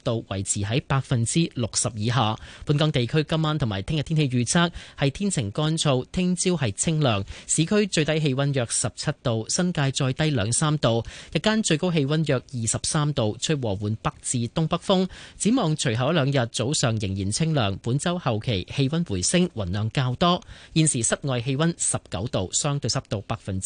度維持喺60%以下。本港地區今晚同埋聽日天氣預測係天晴乾燥，聽朝係清涼，市區最低氣溫約17度，新界再低2-3度，日間最高氣溫約23度，吹和緩北至東北風。展望隨後2日早上仍然清涼，本週後期氣溫回升，雲量較多。現時室外氣溫19度，相對濕度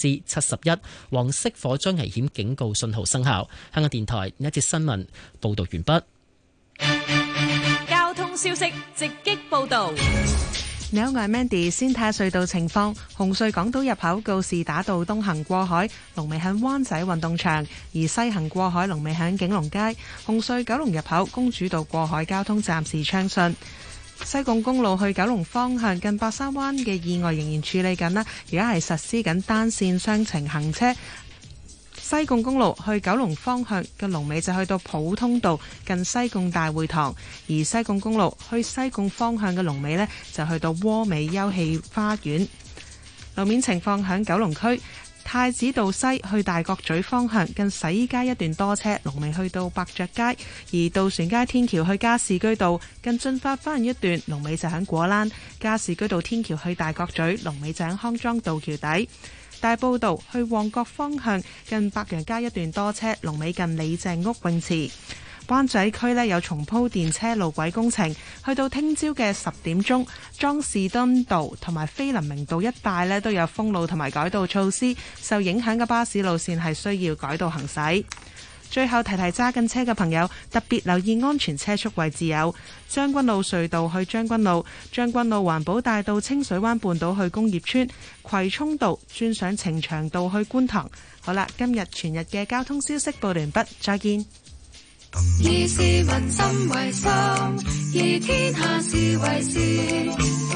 71%，黃色火災危險警告信號生效。香港電台呢一節新聞報道完畢。 交通消息直擊報道。 你好，我係 Mandy。先睇下隧道情況。紅隧港島入口告士打道東行過海，龍尾喺灣仔運動場；而西行過海，龍尾喺景隆街。紅隧九龍入口公主道過海交通暫時暢順。西貢公路去九龍方向近白沙灣嘅意外仍然處理緊啦，而家係實施緊單線雙程行車。西貢公路去九龍方向嘅龍尾就去到普通道近西貢大會堂，而西貢公路去西貢方向嘅龍尾呢，就去到窩美休憩花園。路面情況響九龍區太子道西去大角咀方向近洗衣街一段多車，龍尾去到百爵街；而渡船街天橋去加士居道近駿發花園一段，龍尾就響果欄；加士居道天橋去大角咀，龍尾就響康莊道橋底。大埔道去旺角方向近白楊街一段多車，龍尾近李鄭屋泳池。灣仔區呢有重鋪電車路軌工程，去到聽朝嘅10點鐘，莊士敦道同埋菲林明道一帶呢都有封路同埋改道措施，受影響嘅巴士路線係需要改道行駛。最後提提揸緊車嘅朋友，特別留意安全車速位置有將軍澳隧道去將軍澳、將軍澳環保大道清水灣半島去工業村、葵涌道轉上呈祥道去觀塘。好啦，今日全日嘅交通消息報完畢，再見。 以市民心為心，以天下事為事。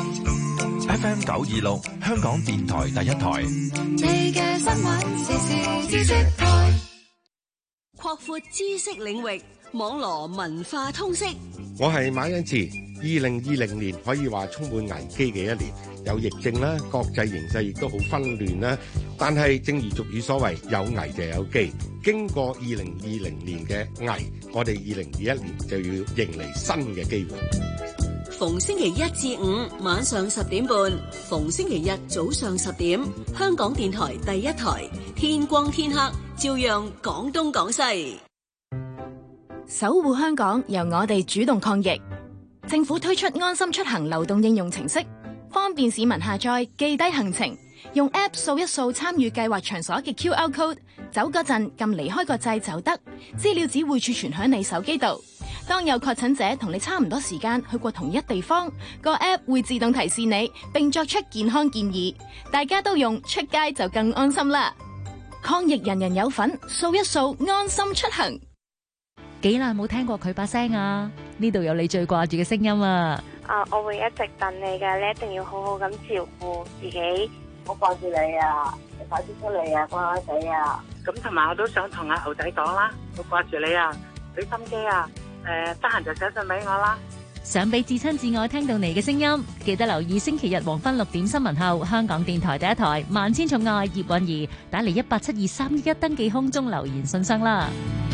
FM 926香港電台第一台。 你嘅新聞時事知識台。 擴闊知識領域，網羅文化通識。 我係馬恩志。2020年可以話充滿危機嘅一年，有疫症啦，國際形勢亦都好紛亂啦。但係正如俗語所謂，有危就有機。經過2020年嘅危，我哋2021年就要迎嚟新嘅機會。 逢星期1至5晚上10點半，逢星期日早上10點，香港電台第一台，天光天黑，照樣講東講西。 守護香港，由我哋主動抗疫。政府推出安心出行流動應用程式，方便市民下載記低行程，用 App 掃一掃參與計劃場所嘅 QR code， 走嗰陣撳離開個掣就得，資料只會儲存響你手機度。當有確診者同你差唔多時間去過同一地方，個 App 會自動提示你，並作出健康建議。大家都用，出街就更安心啦！抗疫人人有份，掃一掃安心出行。 幾耐冇聽過佢把聲啊！呢度有你最掛住嘅聲音啊！ 我會一直等你嘅，你一定要好好咁照顧自己。好掛住你啊！你快啲出嚟啊，乖乖仔啊！ 咁同埋我都想同阿豪仔講啦，好掛住你啊，俾心機啊！得閒就寫信俾我啦。 想俾至親至愛聽到你嘅聲音，記得留意星期日黃昏6點新聞後，香港電台第一台萬千寵愛葉韻儀打嚟1872311登記空中留言信箱啦。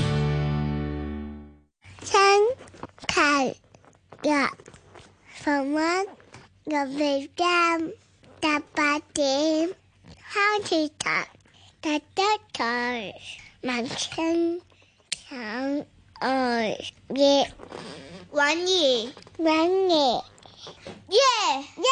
星期日逢晚6點18點，香港台第一台萬千寵愛葉韻儀，耶耶！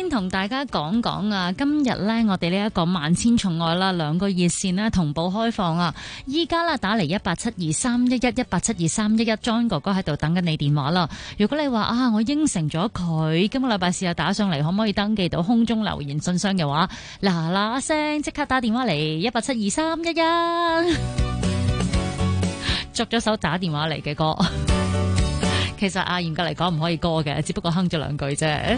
同大家講講啊，今日呢，我哋呢一個萬千寵愛啦，2個熱線呢同步開放啊！依家啦打嚟1872311，1872311，John 哥哥喺度等緊你電話啦。如果你話啊，我應承咗佢今個禮拜試下打上嚟，可唔可以登記到空中留言信箱嘅話，嗱嗱聲即刻打電話嚟1872311，作咗首打電話嚟嘅歌。其實啊，嚴格嚟講唔可以歌嘅，只不過哼咗2句啫。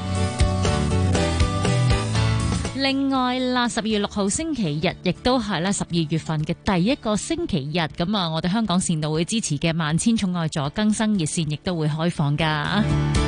另外啦，12月6號星期日亦都係咧12月份嘅第一個星期日，咁啊，我哋香港善導會支持嘅萬千寵愛助更生熱線亦都會開放噶。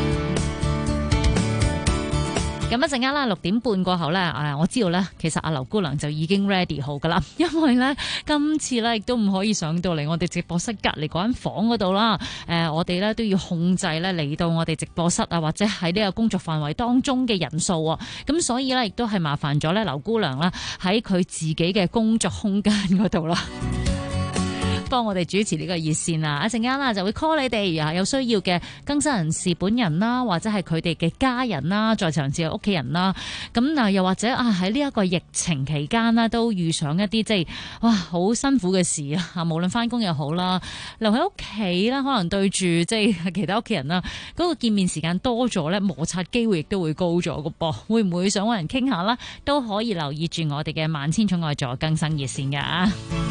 咁一陣間啦，6點半過後咧，我知道咧，其實阿劉姑娘就已經 ready 好噶啦，因為咧今次咧亦都唔可以上到嚟我哋直播室隔離嗰間房嗰度啦。我哋咧都要控制咧嚟到我哋直播室啊，或者喺呢個工作範圍當中嘅人數啊。咁所以咧亦都係麻煩咗咧劉姑娘啦，喺佢自己嘅工作空間嗰度啦，幫我哋主持呢個熱線啊！一陣間啦就會 call 你哋啊，有需要嘅更生人士本人啦，或者係佢哋嘅家人啦，在場嘅屋企人啦。咁啊，又或者啊喺呢一個疫情期間啦，都遇上一啲即係哇好辛苦嘅事啊！無論翻工又好啦，留喺屋企啦，可能對住即係其他屋企人啦，嗰個見面時間多咗咧，摩擦機會亦都會高咗個噃。會唔會想揾人傾下啦？都可以留意住我哋嘅萬千寵愛助更生熱線噶。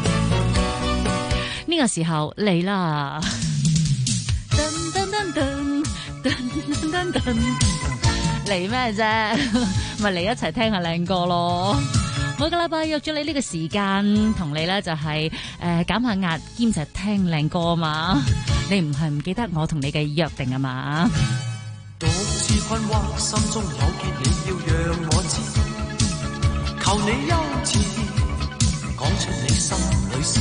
呢個時候嚟啦，嚟咩啫？咪嚟一齊聽下靚歌咯！每個禮拜約咗你呢個時間，同你咧就係減下壓，兼就係聽靚歌啊嘛！你唔係唔記得我同你嘅約定啊嘛？ 獨自困惑，心中有結，你要讓我知，求你優次講出你心裏事。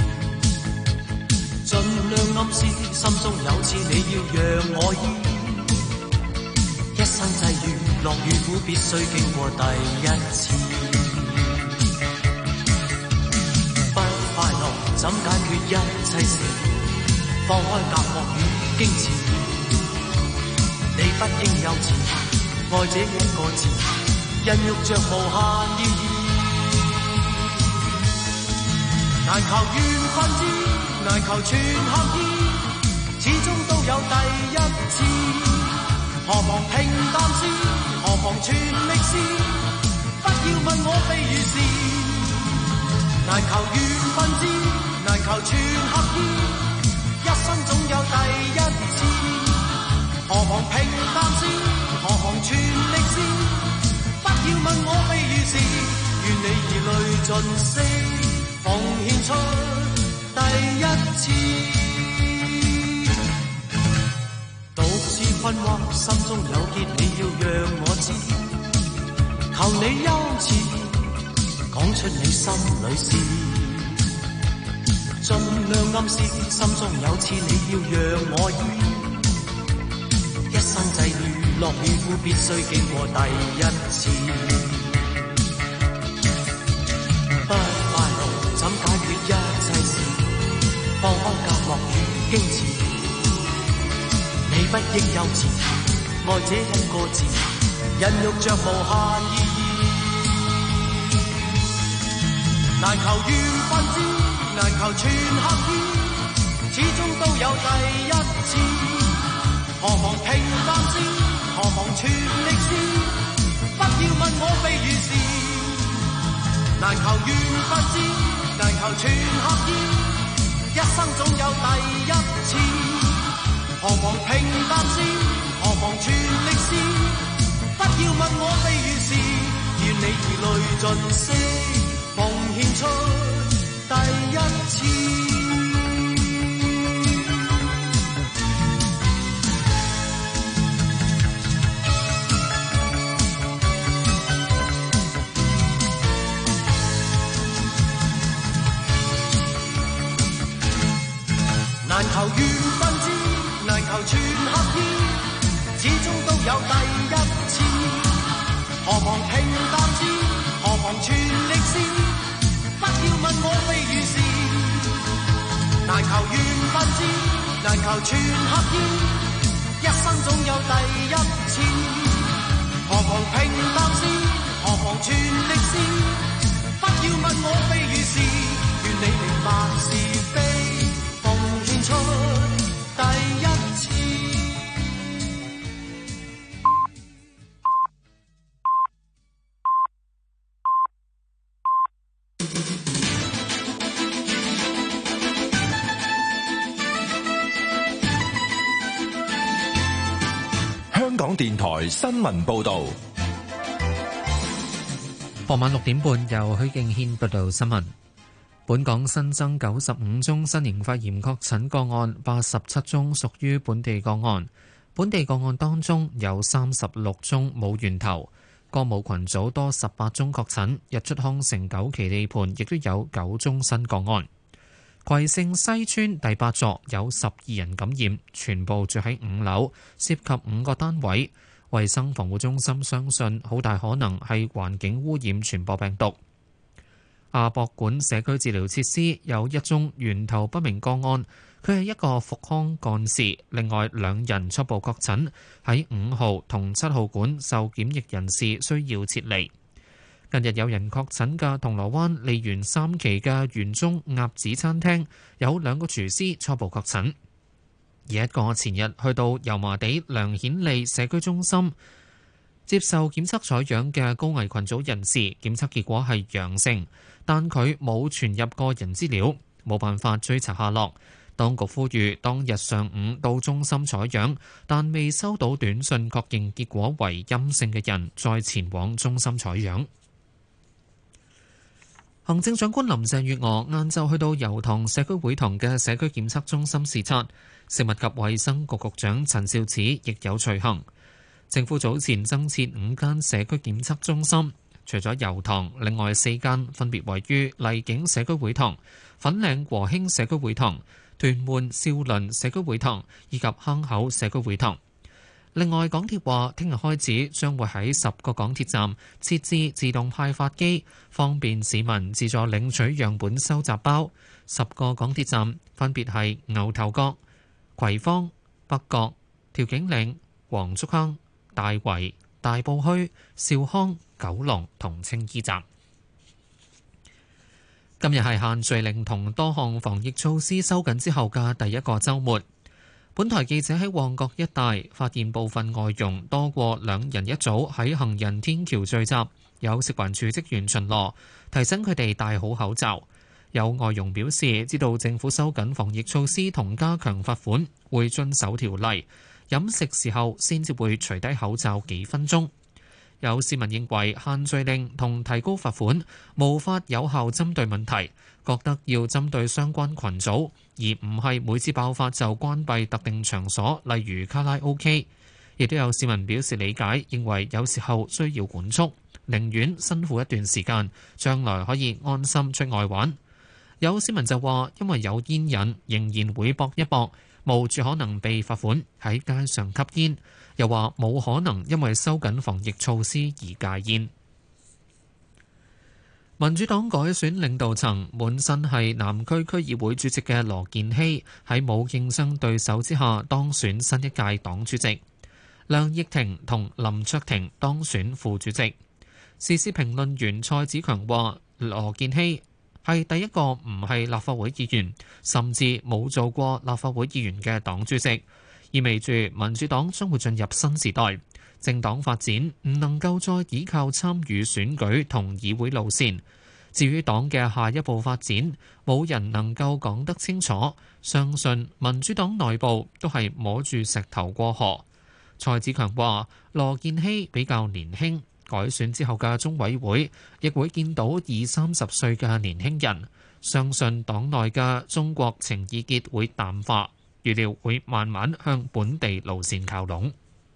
盡量暗示，心中有刺，你要讓我醫。一生際遇，樂與苦，必須經過第一次。不快樂，怎解決一切事？放開隔膜與矜持，你不應幼稚，愛這一個字，孕育着無限意義。難求緣分知，難求全合意，始終都有第一次。何妨平淡事，何妨全力試，不要問我非與是。難求緣分知，難求全合意，一生總有第一次。何妨平淡事，何妨全力試，不要問我非與是。願你以淚盡瀉，奉獻出第一次，獨自困惑，心中有結，你要讓我知，求你優次講出你心裏事，盡量暗示，心中有刺，你要讓我醫。一生際遇，樂與苦，必須經過第一次。不快樂，怎解決一切事？放開隔膜與矜持，你不應幼稚，愛這一個字，孕育着無限意義。難求緣分知，難求全合意，始終都有第一次。何妨平淡事，何妨全力試，不要問我非與是。難求緣分知，難求全合意，一生總有第一次。何妨平淡事，何妨全力試，不要問我非與是。願你以淚盡瀉，奉獻出第一次。難求緣分知，難求全合意，始終都有第一次。何妨平淡知，何妨全力試，不要問我非與是。難求緣分知，難求全合意，一生總有第一次。何妨平淡香港電台新聞報道。 傍晚6點半，由許敬軒報道新聞。本港新增95宗新型肺炎確診個案，87宗屬於本地個案。本地個案當中有36宗冇源頭，歌舞群組多18宗確診。日出康城9期地盤亦都有9宗新個案。葵盛西邨第8座有12人感染，全部住喺5樓，涉及5個單位。衛生防護中心相信好大可能係環境污染傳播病毒。亞博館社區治療設施有1宗源頭不明個案，佢係一個復康幹事。另外2人初步確診，喺5號同7號館受檢疫人士需要撤離。近日有人確診嘅銅鑼灣利園3期嘅園中鴨子餐廳有2個廚師初步確診，而一個前日去到油麻地梁顯利社區中心接受檢測採樣嘅高危群組人士，檢測結果係陽性，但佢冇傳入個人資料，冇辦法追查下落。當局呼籲當日上午到中心採樣，但未收到短信確認結果為陰性嘅人，再前往中心採樣。行政長官林鄭月娥晏晝去到油塘社區會堂嘅社區檢測中心視察，食物及衛生局局長陳肇始亦有隨行。政府早前增設5間社區檢測中心，除咗油塘，另外4間分別位於荔景社區會堂、粉嶺和興社區會堂、屯門兆麟社區會堂以及坑口社區會堂。另外，港鐵話聽日開始將會喺10個港鐵站設置自動派發機，方便市民自助領取樣本收集包。10個港鐵站分別係牛頭角、葵芳、北角、調景嶺、黃竹坑、大圍、大埔墟、兆康、九龍同青衣站。今日係限聚令同多項防疫措施收緊之後嘅第一個週末。本台記者喺旺角一帶發現部分外傭多過2人一組喺行人天橋聚集，有食環署職員巡邏，提醒佢哋戴好口罩。有外傭表示知道政府收緊防疫措施同加強罰款，會遵守條例，飲食時候先至會除低口罩幾分鐘。有市民認為限聚令同提高罰款無法有效針對問題，覺得要針對相關群組，而唔係每次爆發就關閉特定場所，例如卡拉 OK。 亦都有市民表示理解，認為有時候需要管束，寧願辛苦一段時間，將來可以安心出外玩。有市民就話因為有煙癮，仍然會搏一搏，冒住可能被罰款喺街上吸煙，又話冇可能因為收緊防疫措施而戒煙。民主黨改選領導層，本身係南區區議會主席嘅羅健熙喺冇競爭對手之下當選新一屆黨主席，梁奕婷同林卓廷當選副主席。時事評論員蔡子強話羅健熙係第一個唔係立法會議員，甚至冇做過立法會議員嘅黨主席，意味住民主黨將會進入新時代，政黨發展唔能夠再依靠參與選舉同議會路線。至於黨嘅下一步發展，冇人能夠講得清楚，相信民主黨內部都係摸住石頭過河。蔡子強話羅健熙比較年輕，改選之後嘅中委會亦會見到20-30歲嘅年輕人，相信黨內嘅中國情意結會淡化，預料會慢慢向本地路線靠攏。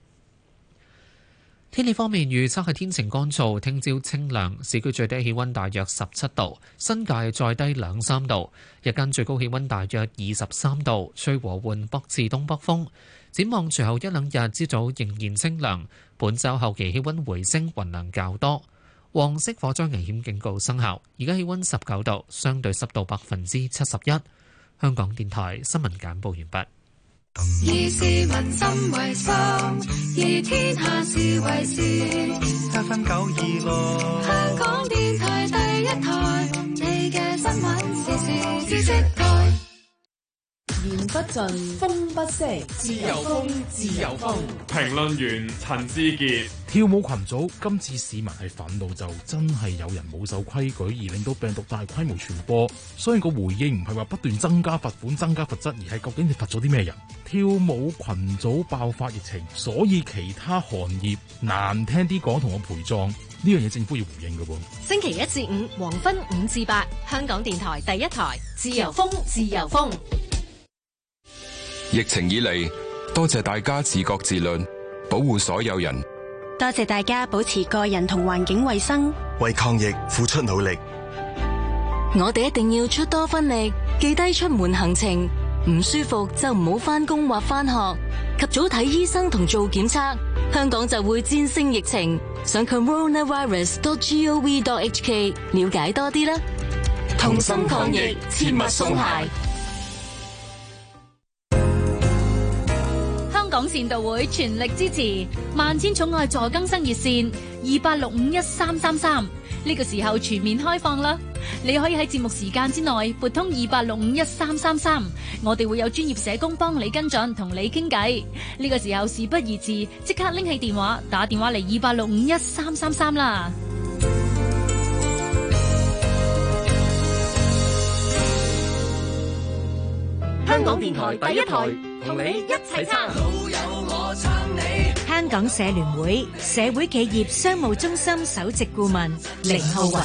天氣方面預測係天晴乾燥，聽朝清涼，市區最低氣溫大約17度，新界再低2-3度，日間最高氣溫大約23度，吹和緩北至東北風。展望隨後1-2日朝早仍然清涼，本週後期氣溫回升，雲量較多。黃色火災危險警告生效，而家氣溫19度，相對濕度71%。香港電台新聞簡報完畢。 以市民心為心，以天下事為事。 FM 926， 香港電台第一台，你嘅新聞時事知識台。 言不盡，風不息，自由風，自由風。 評論員陳志傑。 跳舞群組今次市民係憤怒，就真係有人冇守規矩，而令到病毒大規模傳播。所以個回應唔係話不斷增加罰款、增加罰則，而係究竟你罰咗啲咩人？跳舞群組爆發疫情，所以其他行業難聽啲講同我陪葬，呢樣嘢政府要回應㗎噃。 星期一至五黃昏5至8，香港電台第一台，自由風，自由風。 疫情以嚟，多謝大家自覺自律，保護所有人。 多謝大家保持個人同環境衛生， 為抗疫付出努力。 我哋一定要出多分力，記低出門行程，唔舒服就唔好返工或返學，及早睇醫生同做檢測，香港就會戰勝疫情。上 coronavirus.gov.hk 了解多啲啦，同心抗疫，切勿鬆懈。 香港善道會全力支持萬千寵愛助更生熱線28651333，呢個時候全面開放啦！你可以喺節目時間之內撥通28651333，我哋會有專業社工幫你跟進，同你傾偈。呢個時候事不宜遲，即刻拎起電話打電話嚟28651333啦！ 香港電台第一台，同你一齊撐。 香港社聯會社會企業商務中心首席顧問凌浩雲。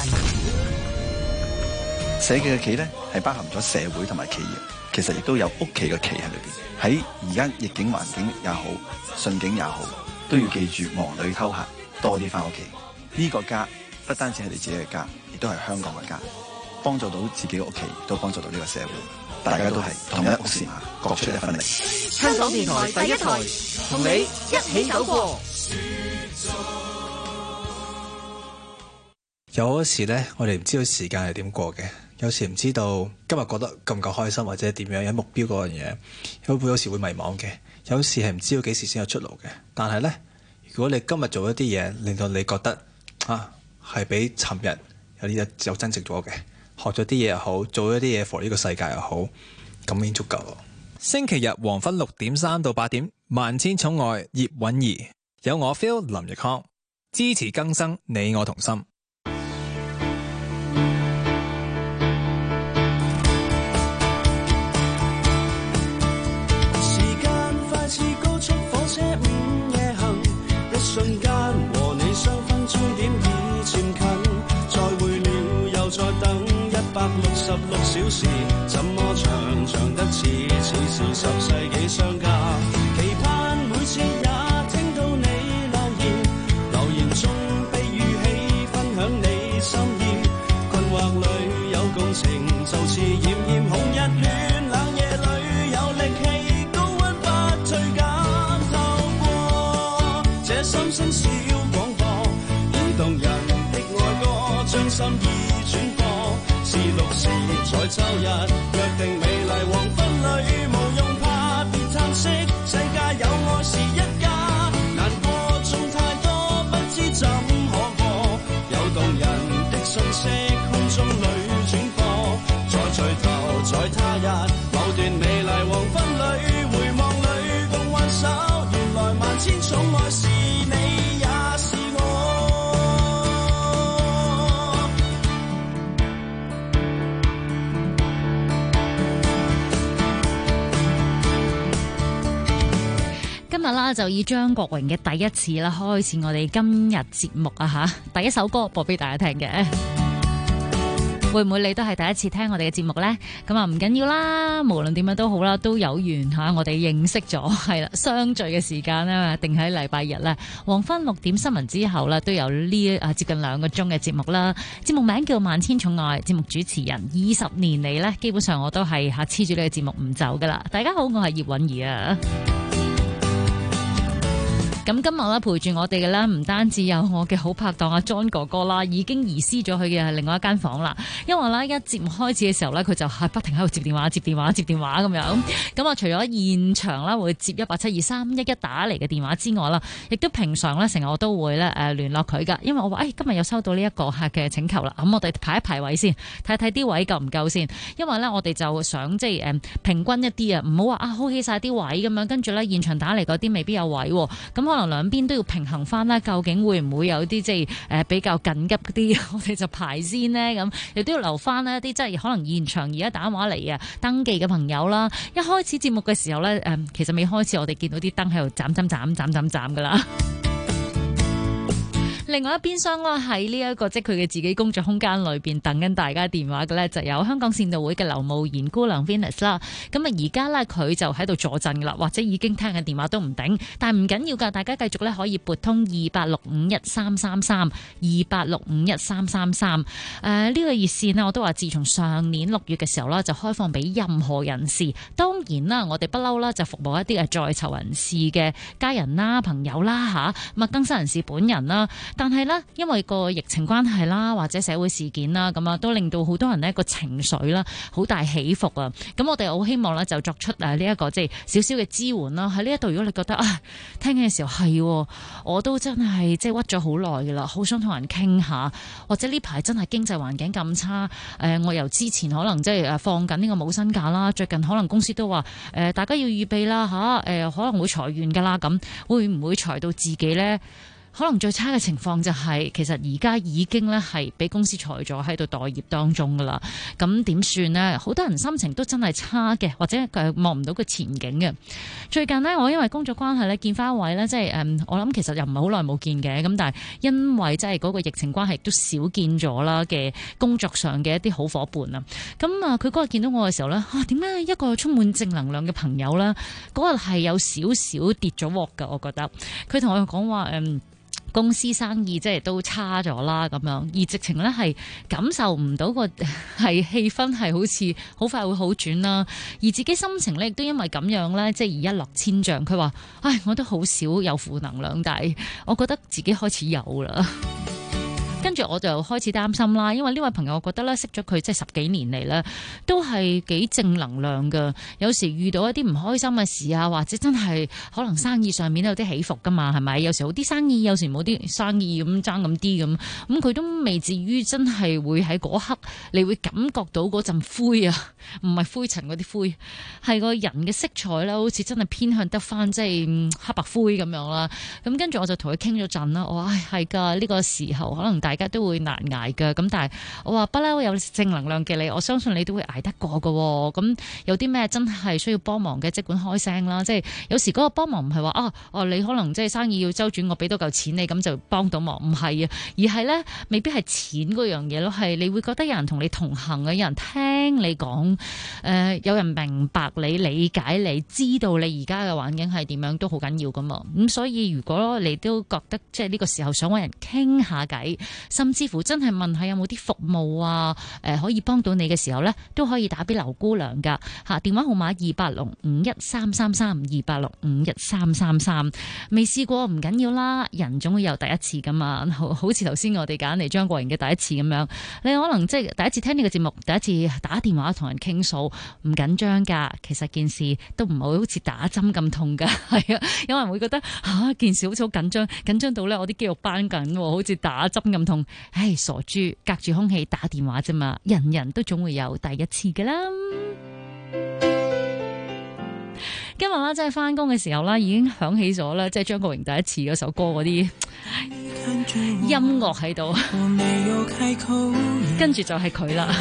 社企嘅企咧係包含咗社會同埋企業，其實亦都有屋企嘅企喺裏邊。喺而家逆境環境也好，順境也好，都要記住忙裏偷閒，多啲翻屋企。呢個家不單止係你自己嘅家，亦都係香港嘅家，幫助到自己嘅屋企，都幫助到呢個社會。大家都係同一屋檐下，各出一分力。 香港電台第一台，同你一起走過。 有時呢，我哋唔知道時間係點過嘅，有時唔知道今日覺得夠唔夠開心，或者點樣有目標嗰樣嘢，有時會迷茫嘅，有時係唔知道幾時先有出路嘅。但係呢，如果你今日做一啲嘢，令到你覺得係比尋日有增值咗嘅，學咗啲嘢又好，做咗啲嘢 for 呢個世界又好，咁已經足夠咯。 星期日黃昏6點3到8點，萬千寵愛葉韻儀，有我 Phil 林奕康，支持更生，你我同心。 時間快似高速火車午夜行，一瞬間和你相分終點已漸近，再會了又再等166小時，怎麼長長得似是10世紀相隔，期盼每次也聽到你留言，留言中被語氣分享你心意，困惑裏有共情，就似炎炎紅日戀，冷夜裏有力氣，高溫不退減，透過這心聲小廣播，以動人的愛歌將心意轉播，是6時在週日約定美麗黃昏裏，無用怕別嘆息，世界有愛是一家，難過中太多不知怎可過，有動人的訊息空中裏轉播，再聚頭在他日某段美麗黃昏裏，回望裏共挽手，原來萬千寵愛是你也是我。 今日啦就以張國榮嘅第一次啦開始我哋今日節目啊吓，第一首歌播俾大家聽嘅，會唔會你都係第一次聽我哋嘅節目呢？咁啊唔緊要啦，無論點樣都好啦，都有緣吓，我哋認識咗係啦，相聚嘅時間咧定喺禮拜日咧，黃昏6點新聞之後咧都有呢接近2個鐘嘅節目啦。節目名叫萬千寵愛，節目主持人20年嚟咧，基本上我都係黐住呢個節目唔走噶啦。大家好，我係葉韻儀啊。 咁今日咧陪住我哋嘅咧，唔單止有我嘅好拍檔阿 John 哥哥啦，已經移師咗去嘅另外一間房啦。因為咧一節目開始嘅時候咧，佢就係不停喺度接電話咁樣。咁啊，除咗現場啦會接1872311打嚟嘅電話之外啦，亦都平常咧成日我都會咧聯絡佢噶。因為我話今日又收到呢一個客嘅請求啦，咁我哋排一排位先，睇睇啲位夠唔夠先。因為咧我哋就想即係平均一啲啊，唔好話hold起晒啲位咁樣，跟住咧現場打嚟嗰啲未必有位，咁可能兩邊都要平衡翻啦。究竟會唔會有啲即係比較緊急啲，我哋就排先呢？咁亦都要留翻呢一啲即係可能現場而家打電話嚟登記嘅朋友啦。一開始節目嘅時候咧，其實未開始我哋見到啲燈喺度斬噶啦。另外一邊廂啦，喺呢一個即係佢嘅自己工作空間裏邊等緊大家電話嘅咧，就有香港善導會嘅劉慕賢姑娘 Venus 啦。咁啊，而家咧佢就喺度坐鎮噶啦，或者已經聽緊電話都唔定，但係唔緊要噶，大家繼續咧可以撥通28651333 28651333。呢個熱線呢，我都話自從上年6月嘅時候啦，就開放俾任何人士。當然啦，我哋不嬲啦，就服務一啲在囚人士嘅家人啦、朋友啦嚇，咁啊更生人士本人啦。但係咧，因為個疫情關係啦，或者社會事件啦，咁啊都令到好多人呢個情緒啦好大起伏啊！咁我哋好希望咧就作出呢一個即係少少嘅支援啦。喺呢一度，如果你覺得聽嘅時候係，我都真係即係屈咗好耐噶啦，好想同人傾下，或者呢排真係經濟環境咁差，我由之前可能即係放緊呢個冇薪假啦，最近可能公司都話大家要預備啦嚇，可能會裁員噶啦，咁會唔會裁到自己呢？可能最差嘅情況就係，其實而家已經咧係俾公司裁咗喺度待業當中噶啦。咁點算呢？好多人心情都真係差嘅，或者望唔到個前景嘅。最近呢，我因為工作關係咧見翻一位咧，即係我諗其實又唔係好耐冇見嘅。咁但係因為即係嗰個疫情關係，都少見咗啦嘅工作上嘅一啲好伙伴啊。咁啊，佢嗰日見到我嘅時候咧，點解一個充滿正能量嘅朋友咧，嗰日係有少少跌咗鑊㗎？我覺得佢同我講話公司生意即係都差咗啦，咁樣而直情咧係感受唔到個係氣氛係好似好快會好轉啦，而自己心情咧亦都因為咁樣咧，即係而一落千丈。佢話：我都好少有負能量，但係我覺得自己開始有啦。跟住我就開始擔心啦，因為呢位朋友我覺得咧識咗佢即係10幾年嚟咧，都係幾正能量噶。有時遇到一啲唔開心嘅事啊，或者真係可能生意上面有啲起伏噶嘛，係咪？有時好啲生意，有時冇啲生意咁爭咁啲咁佢都未至於真係會喺嗰刻你會感覺到嗰陣灰啊，唔係灰塵嗰啲灰，係個人嘅色彩啦，好似真係偏向得翻即係黑白灰咁樣啦。咁跟住我就同佢傾咗陣啦，我話係㗎，呢個時候可能大家都會難捱㗎，咁但係我話不嬲有正能量嘅你，我相信你都會捱得過㗎喎。咁有啲咩真係需要幫忙嘅，即管開聲啦。即係有時嗰個幫忙唔係話你可能即係生意要周轉，我俾多嚿錢你咁就幫到忙，唔係啊，而係咧未必係錢嗰樣嘢咯，係你會覺得有人同你同行啊，有人聽你講，有人明白你、理解你、知道你而家嘅環境係點樣都好緊要㗎嘛。咁所以如果你都覺得即係呢個時候想揾人傾下偈，甚至乎真係問下有冇啲服務啊，可以幫到你嘅時候呢，都可以打俾劉姑娘噶嚇，電話號碼28651333 28651333。未試過唔緊要啦，人總會有第一次噶嘛。好似頭先我哋揀嚟張國榮嘅第一次咁樣，你可能即係第一次聽呢個節目，第一次打電話同人傾訴，唔緊張噶。其實件事都唔好似打針咁痛噶，係啊，有人會覺得件事好似好緊張，緊張到呢我啲肌肉繃緊，好似打針咁痛。唉，傻豬，隔住空氣打電話啫嘛，人人都總會有第一次噶啦。今日啦，即係翻工嘅時候啦，已經響起咗啦，即係張國榮第一次嗰首歌嗰啲音樂喺度，跟住就係佢啦，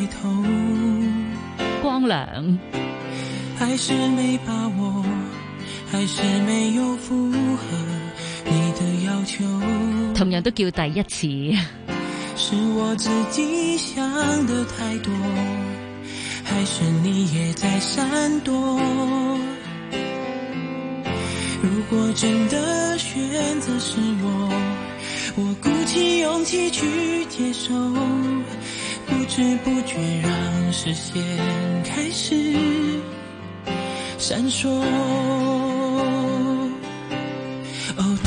光良。還是沒把握，還是沒有符合你的要求，同樣都叫第一次。是我自己想得太多，還是你也在閃躲？如果真的選擇是我鼓起勇氣去接受，不知不覺讓視線開始閃爍。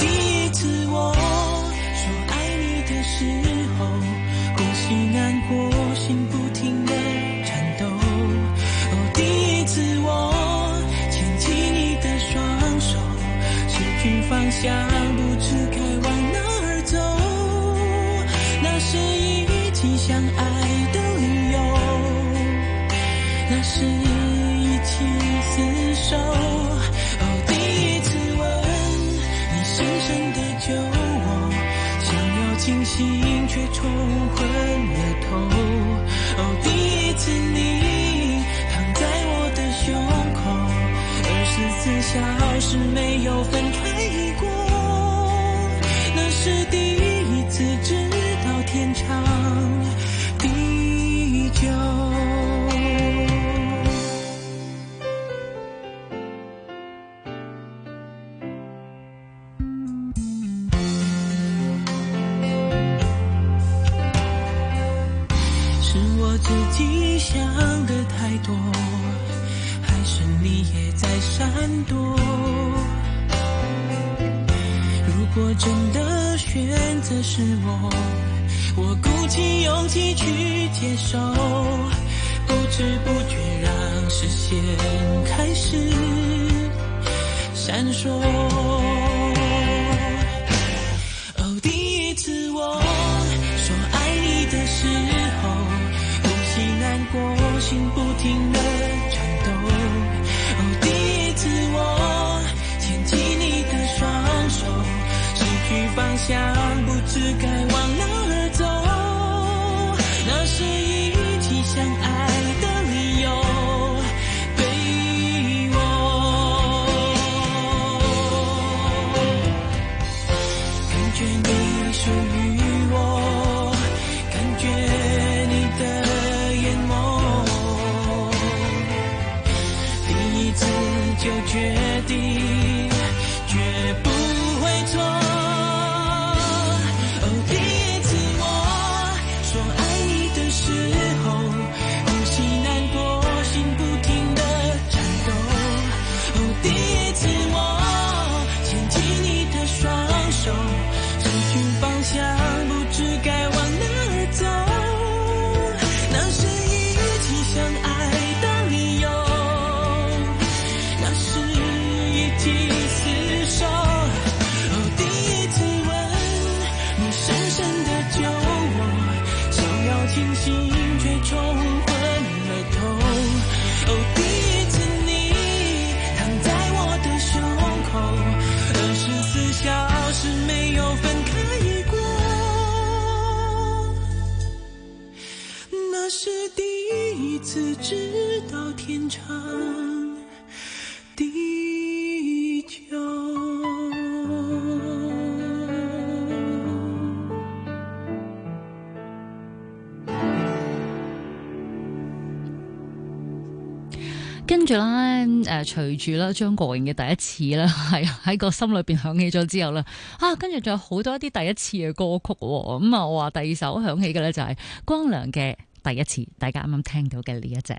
想不知该往哪儿走，那是一起相爱的理由，那是一起厮守。哦，第一次吻你深深的救我，想要清醒却冲昏了头。哦，第一次你躺在我的胸口，24小时没有分开过，那是第一次知道天长地久。是我自己想的太多，还是你也在闪躲？如果真的选择是我鼓起勇气去接受，不知不觉让视线开始闪烁。哦，第一次我说爱你的时候，呼吸难过，心不停地颤抖。哦，第一次我牵起你的双手，失去方向，不知该往哪儿走，那是一起相爱的理由。对我感觉你属于我，感觉你的眼眸，第一次就决定绝不会错。清醒却冲昏了头。哦，第一次你躺在我的胸口，24小时没有分开过，那是第一次知道天长地久。 跟住啦，隨住啦張國榮嘅第一次啦，係喺個心裏邊響起咗之後啦，跟住仲有好多一啲第一次嘅歌曲喎。咁我話第二首響起嘅咧就係光良嘅第一次，大家啱啱聽到嘅呢一隻。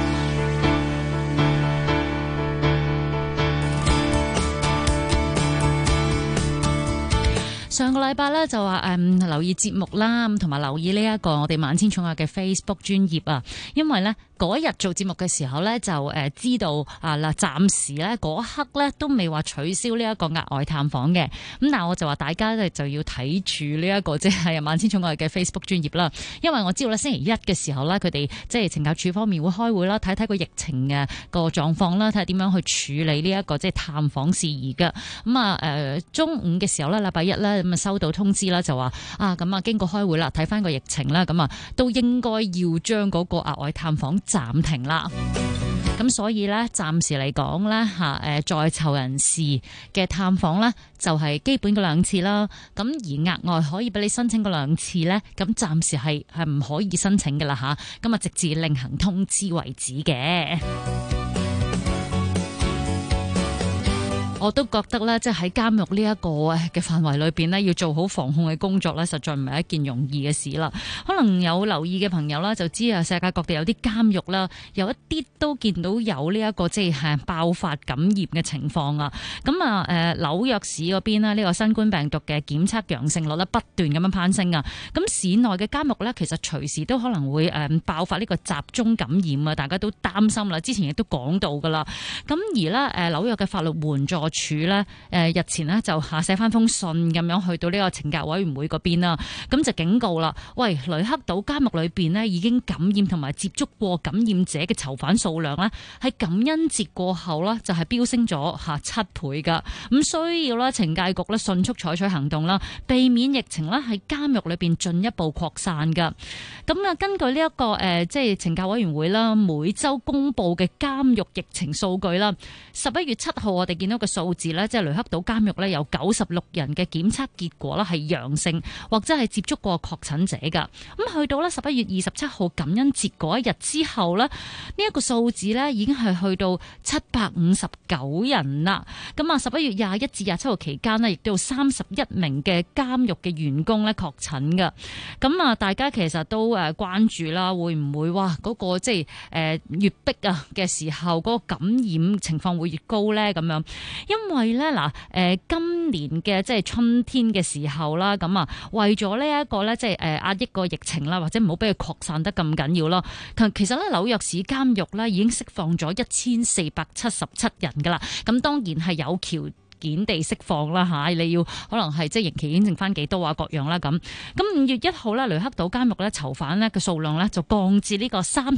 上個禮拜咧就話留意節目啦，同埋留意呢一個我哋萬千寵愛嘅 Facebook 專頁啊，因為咧嗰日做節目嘅時候咧就知道嗱，暫時咧嗰刻咧都未話取消呢一個額外探訪嘅，咁但係我就話大家咧就要睇住呢一個即係萬千寵愛嘅 Facebook 專頁啦，因為我知道咧星期一嘅時候咧佢哋即係懲教署方面會開會啦，睇睇個疫情嘅個狀況啦，睇下點樣去處理呢一個即係探訪事宜嘅。咁中午嘅時候咧禮拜一咧咁收到通知啦，就話咁經過開會啦，睇翻個疫情啦，咁都應該要將嗰個額外探訪暫停啦。咁所以咧，暫時嚟講咧在囚人士嘅探訪咧就係基本嘅2次啦。咁而額外可以俾你申請嗰2次咧，咁暫時係唔可以申請嘅啦吓。咁直至另行通知為止嘅。我都覺得咧，即係喺監獄呢一個嘅範圍裏邊咧，要做好防控嘅工作咧，實在唔係一件容易嘅事啦。可能有留意嘅朋友啦，就知世界各地有啲監獄啦，有一啲都見到有呢一個即係爆發感染嘅情況啊。咁紐約市嗰邊呢，呢個新冠病毒嘅檢測陽性率咧不斷咁樣攀升啊。咁市內嘅監獄咧，其實隨時都可能會爆發呢個集中感染啊，大家都擔心啦。之前亦都講到噶啦。咁而咧紐約嘅法律援助署咧日前呢就寫翻封信咁樣去到呢個懲教委員會嗰邊啦，咁就警告啦，喂，雷克島監獄裏邊呢已經感染同埋接觸過感染者嘅囚犯數量呢，喺感恩節過後呢就係飆升咗7倍噶，咁需要咧懲戒局咧迅速採取行動啦，避免疫情咧喺監獄裏邊進一步擴散噶。咁啊，根據呢一個即係懲教委員會啦，每週公布嘅監獄疫情數據啦，11月7號我哋見到個數字咧，即係雷克島監獄咧有96人嘅檢測結果啦係陽性，或者係接觸過確診者噶。咁去到咧11月27號感恩節嗰一日之後咧，呢一個數字咧已經係去到759人啦。咁啊，11月21至27號期間呢，亦都有31名嘅監獄嘅員工咧確診噶。咁啊，大家其實都關注啦，會唔會嗰個即係越逼啊嘅時候，嗰個感染情況會越高咧？咁樣，因為咧今年嘅即係春天嘅時候啦，咁啊為咗呢一個咧即係壓抑個疫情啦，或者唔好俾佢擴散得咁緊要啦。其實咧紐約市監獄咧已經釋放咗1477人噶啦，咁當然係有條件地釋放啦嚇，你要可能係即係刑期已經剩翻幾多啊各樣啦咁。咁5月1號咧，雷克島監獄咧囚犯咧嘅數量咧就降至呢個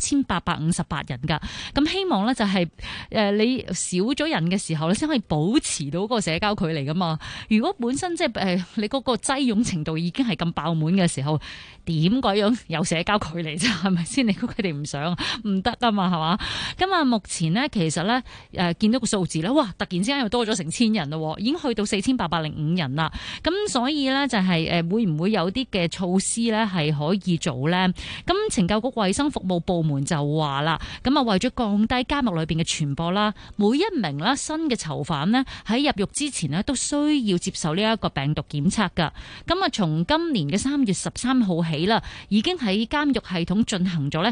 3858人㗎。咁希望咧就係你少咗人嘅時候咧，先可以保持到嗰個社交距離㗎嘛。如果本身即係你嗰個擠擁程度已經係咁爆滿嘅時候，點鬼樣有社交距離啫？係咪先？你估佢哋唔想唔得㗎嘛？係嘛？咁啊，目前咧其實咧見到個數字咧，哇！突然之間又多咗成1000人。已經去到4805人啦，咁所以呢，就係會唔會有啲嘅措施呢係可以做呢？咁懲教局衛生服務部門就話啦，咁啊為咗降低監獄裏邊嘅傳播啦，每一名啦新嘅囚犯呢喺入獄之前呢都需要接受呢一個病毒檢測噶。咁啊從今年嘅3月13號起啦，已經喺監獄系統進行咗呢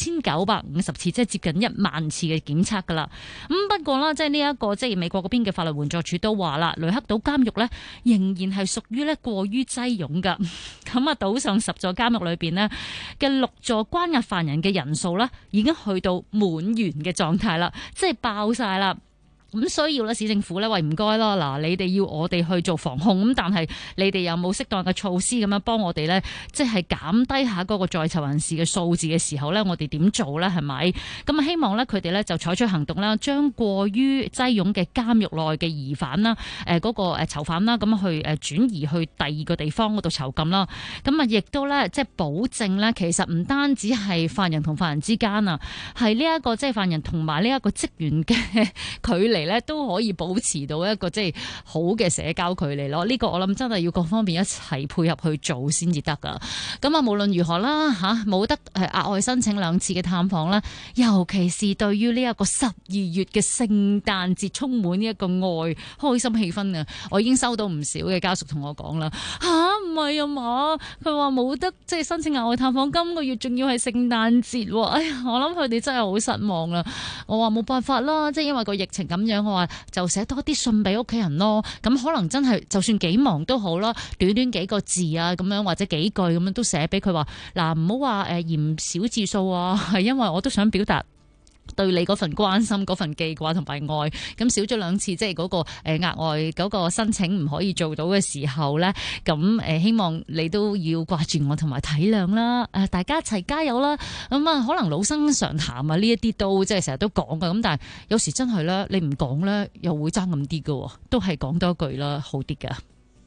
9950次，即係接近1萬次嘅檢測噶啦。咁不過啦，即係呢一個即係美國嗰邊嘅法律援助署都話啦，雷克島監獄咧仍然係屬於咧過於擠擁噶。咁啊，島上10座監獄裏邊呢嘅6座關押犯人嘅人數咧已經去到滿員嘅狀態啦，即係爆晒啦。咁需要咧，市政府咧，喂唔該啦，嗱，你哋要我哋去做防控，咁但係你哋有冇適當嘅措施咁樣幫我哋咧，即係減低下嗰個在囚人士嘅數字嘅時候咧，我哋點做咧？係咪？咁啊，希望咧佢哋咧就採取行動啦，將過於擠擁嘅監獄內嘅疑犯啦，嗰個囚犯啦，咁去轉移去第二個地方嗰度囚禁啦。咁啊，亦都咧即係保證咧，其實唔單止係犯人同犯人之間啊，係呢一個即係犯人同埋呢一個職員嘅距離咧都可以保持到一個即係好嘅社交距離咯。呢個我諗真係要各方面一齊配合去做先至得噶。咁啊，無論如何啦吓，冇得額外申請2次嘅探訪啦。尤其是對於呢一個12月嘅聖誕節充滿呢一個愛開心氣氛啊，我已經收到唔少嘅家屬同我講啦，唔係啊嘛，佢話冇得即係申請額外探訪，今個月仲要係聖誕節。哎呀，我諗佢哋真係好失望啦。我話冇辦法啦，即係因為個疫情咁樣。我話就寫多啲信俾屋企人咯，咁可能真係就算幾忙都好啦，短短幾個字啊咁樣或者幾句咁樣都寫俾佢話，嗱，唔好話嫌少字數啊，係因為我都想表達對你嗰份關心、嗰份記掛同埋愛，咁少咗2次，即係嗰個額外嗰個申請唔可以做到嘅時候咧，咁希望你都要掛住我同埋體諒啦，大家一齊加油啦。咁啊，可能老生常談啊，呢一啲都即係成日都講噶，咁但係有時真係咧，你唔講咧又會爭咁啲噶，都係講多句啦，好啲噶。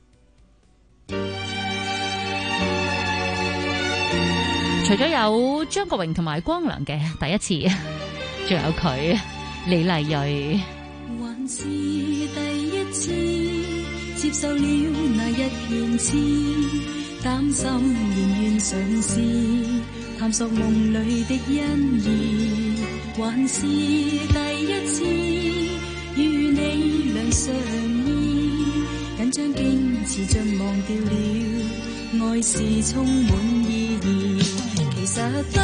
除咗有張國榮同埋光良嘅第一次。仲有佢李麗蕊， 還是第一次接受了那一片刺，擔心仍願嘗試探索夢裏的欣宜，還是第一次與你兩相依，緊張矜持像忘掉了愛是充滿意義，其實不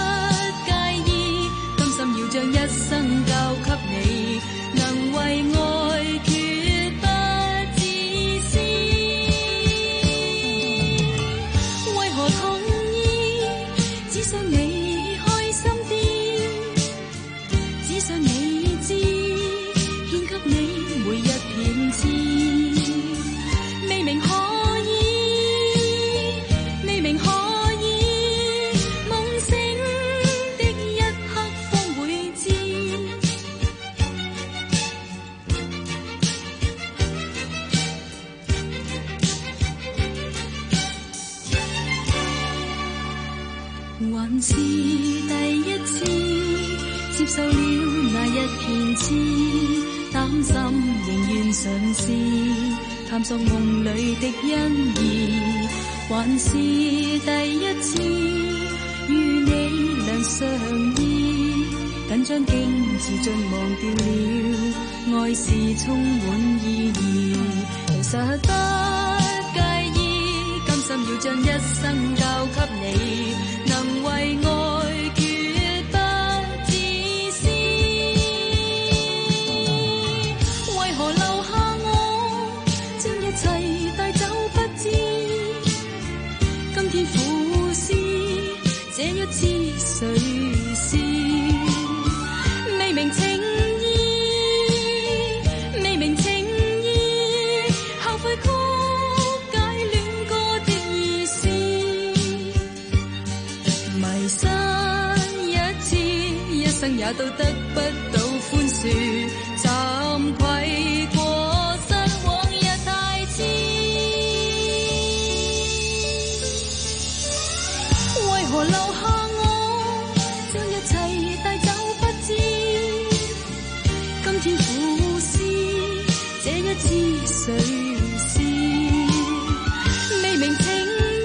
要將一生交給你，能為愛決不自私。為何同意？只想你開心啲，只想你知，獻給你每一片還是第一次接受了那一片痴，擔心仍願嘗試探索夢裏的欣宜，還是第一次與你倆相依，緊張竟自盡忘掉了，愛是充滿意義，其實不介意，甘心要將一生交給你，能為愛決不自私，為何留下我將一切帶走不知，今天苦思這一次誰是未明情意，未明情意，後悔曲解戀歌的意思，迷失一次，一生也都得不到寬恕，慚愧過失往日太遲，為何留下我將一切帶走不知，今天苦思這一次誰是未明情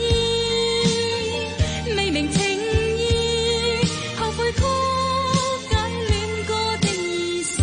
意，未明情意，後悔曲解戀歌的意思。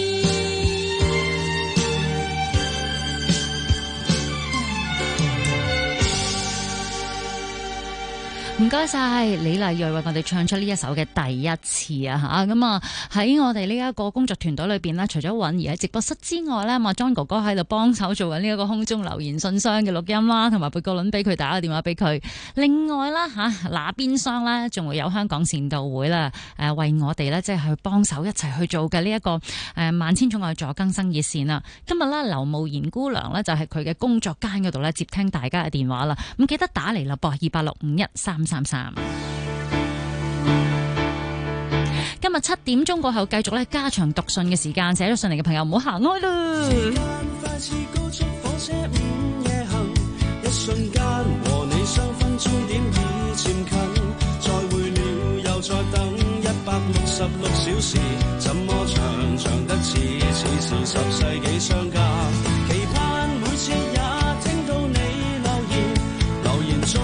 唔該晒李麗蕊為我哋唱出呢一首嘅第一次啊吓，咁啊喺我哋呢一個工作團隊裏邊呢，除咗允兒喺直播室之外呢，阿 John 哥哥喺度幫手做緊呢一個空中留言信箱嘅錄音啦，同埋撥個輪俾佢，打個電話俾佢。另外啦吓，那邊廂呢仲會有香港善導會啦，為我哋呢即係去幫手一齊去做嘅呢一個萬千寵愛助更生熱線啦。今日呢，劉慕賢姑娘呢就係佢嘅工作間嗰度呢接聽大家嘅電話啦，唔記得打嚟啦噃，28651333。今日7點鐘過後繼續咧加長讀信嘅時間，寫咗信嚟嘅朋友唔好行開啦。時間快似高速火車午夜行，一瞬間和你相分終點已漸近，再會了又再等166小時，怎麼長得似10世紀相隔，期盼每次也聽到你留言中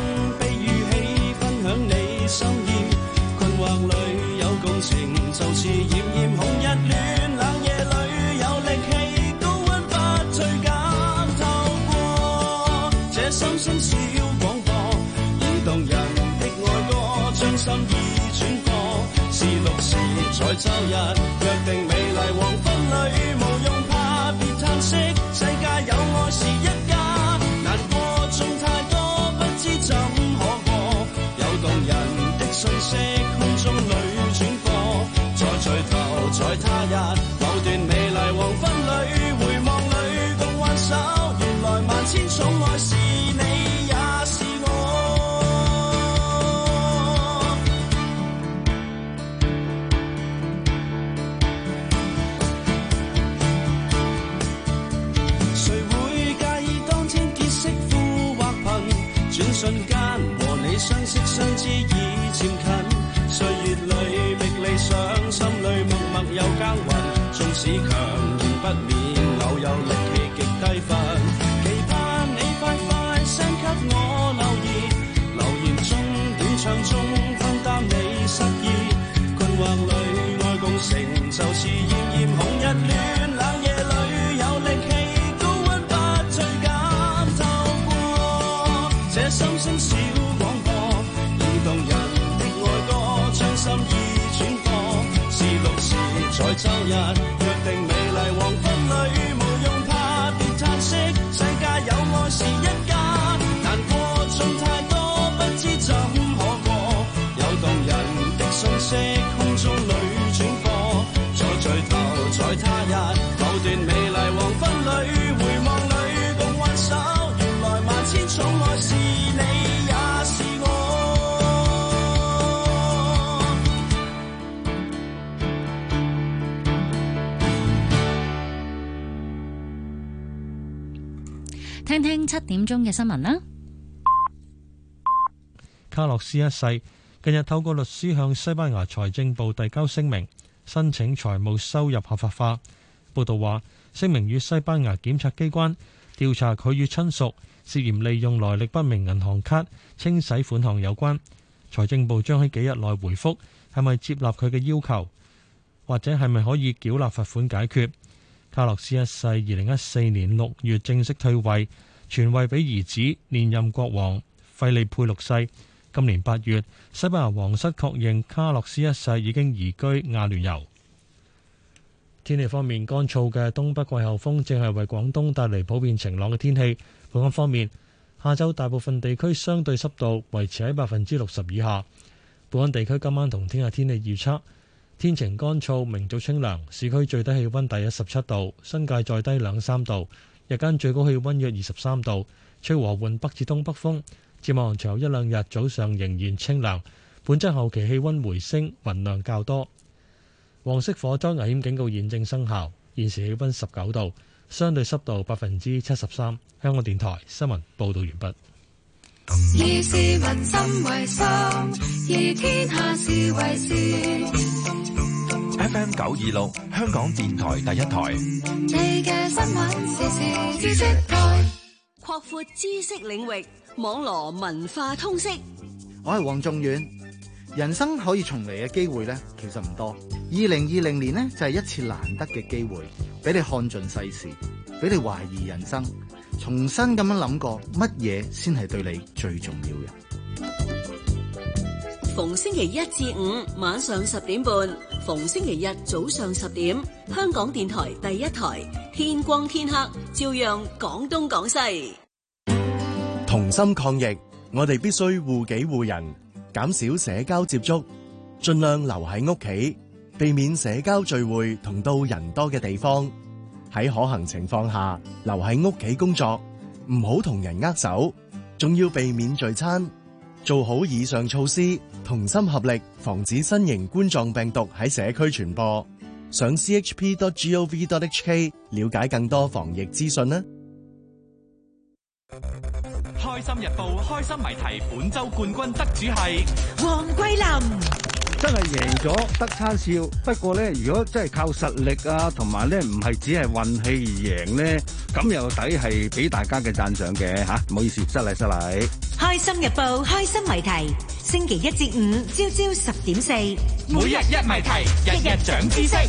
心意，困惑裏有共情，就似炎炎紅日戀，冷夜裏有力氣，高溫不退減，透過這心聲小廣播，移動人的愛歌，將心意轉播，是6時在週日，約定美麗黃昏裏，無用怕別嘆息，世界有愛是一家，難過總太多，不知怎可過，有動人信息空中裏轉播，再聚頭在他日某段美麗黃昏裏，回望裏共挽手，原來萬千寵愛是你也是我。誰會介意當天結識富或貧，轉瞬間和你相識相知已漸近，歲月裏覓理想，心裏默默有耕耘，縱使強仍不免偶有力氣極低分，期盼你快快 send 給我留言中短唱中分擔你失意，困惑裏愛共乘，就似炎炎紅日戀，冷夜裏有力氣，高溫不退減，透過這心聲小廣播，移動人的愛歌，將心意轉播，是6時在週日，約定美麗黃昏裏，無用怕別嘆息，世界有愛是一家，難過總太多，不知怎可過，有動人的信息空中裏轉播，再聚頭在他日某段美麗黃昏裏，回望裏共挽手，原來萬千寵愛是你也是我。聽聽7點鐘嘅新聞啦。 卡洛斯一世， 近日透過律師向西班牙財政部遞交聲明，申請財務收入合法化。報道話，聲明與西班牙檢察機關調查佢與親屬涉嫌利用來歷不明銀行卡清洗款項有關。財政部將喺幾日內回覆係咪接納佢嘅要求，或者係咪可以繳納罰款解決。卡洛斯一世2014年6月正式退位，傳位俾兒子現任國王費利佩六世。今年8月，西班牙皇室確認卡洛斯一世已經移居阿聯酋。天氣方面，乾燥嘅東北季候風正係為廣東帶嚟普遍晴朗嘅天氣。本港方面，下晝大部分地區相對濕度維持喺60%以下。本港地區今晚同聽日天氣預測，天晴乾燥，明早清涼，市區最低氣溫大約17度，新界再低2-3度，日間最高氣溫約23度，吹和緩北至東北風。展望隨後一兩日早上仍然清涼，本週後期氣溫回升，雲量較多。黃色火災危險警告現正生效，現時氣溫19度，相對濕度73%。香港電台新聞報道完畢。 以市民心為心，以天下事為事。 FM 926，香港電台第一台。 你嘅新聞時事知識台， 擴闊知識領域，網羅文化通識。 我係黃仲遠。人生可以重嚟嘅機會呢，其實唔多。2020年呢，就係一次難得嘅機會，俾你看盡世事，俾你懷疑人生，重新咁樣諗過乜嘢先係對你最重要嘅。 逢星期1至5晚上10點半，逢星期日早上10點，香港電台第一台，天光天黑照樣講東講西。 同心抗疫，我哋必須護己護人，減少社交接觸，盡量留喺屋企，避免社交聚會同到人多嘅地方。喺可行情況下，留喺屋企工作，唔好同人握手，仲要避免聚餐。做好以上措施，同心合力，防止新型冠狀病毒喺社區傳播。上 chp.gov.hk 了解更多防疫資訊啦。 開心日報開心謎題本周冠軍得主係黃桂林， 真係贏咗得餐笑。不過咧，如果真係靠實力啊，同埋咧唔係只係運氣而贏咧，咁又抵係俾大家嘅讚賞嘅吓。唔好意思，失禮。 開心日報開心謎題，星期1至5朝朝10點4， 每日一謎題，日日長知識。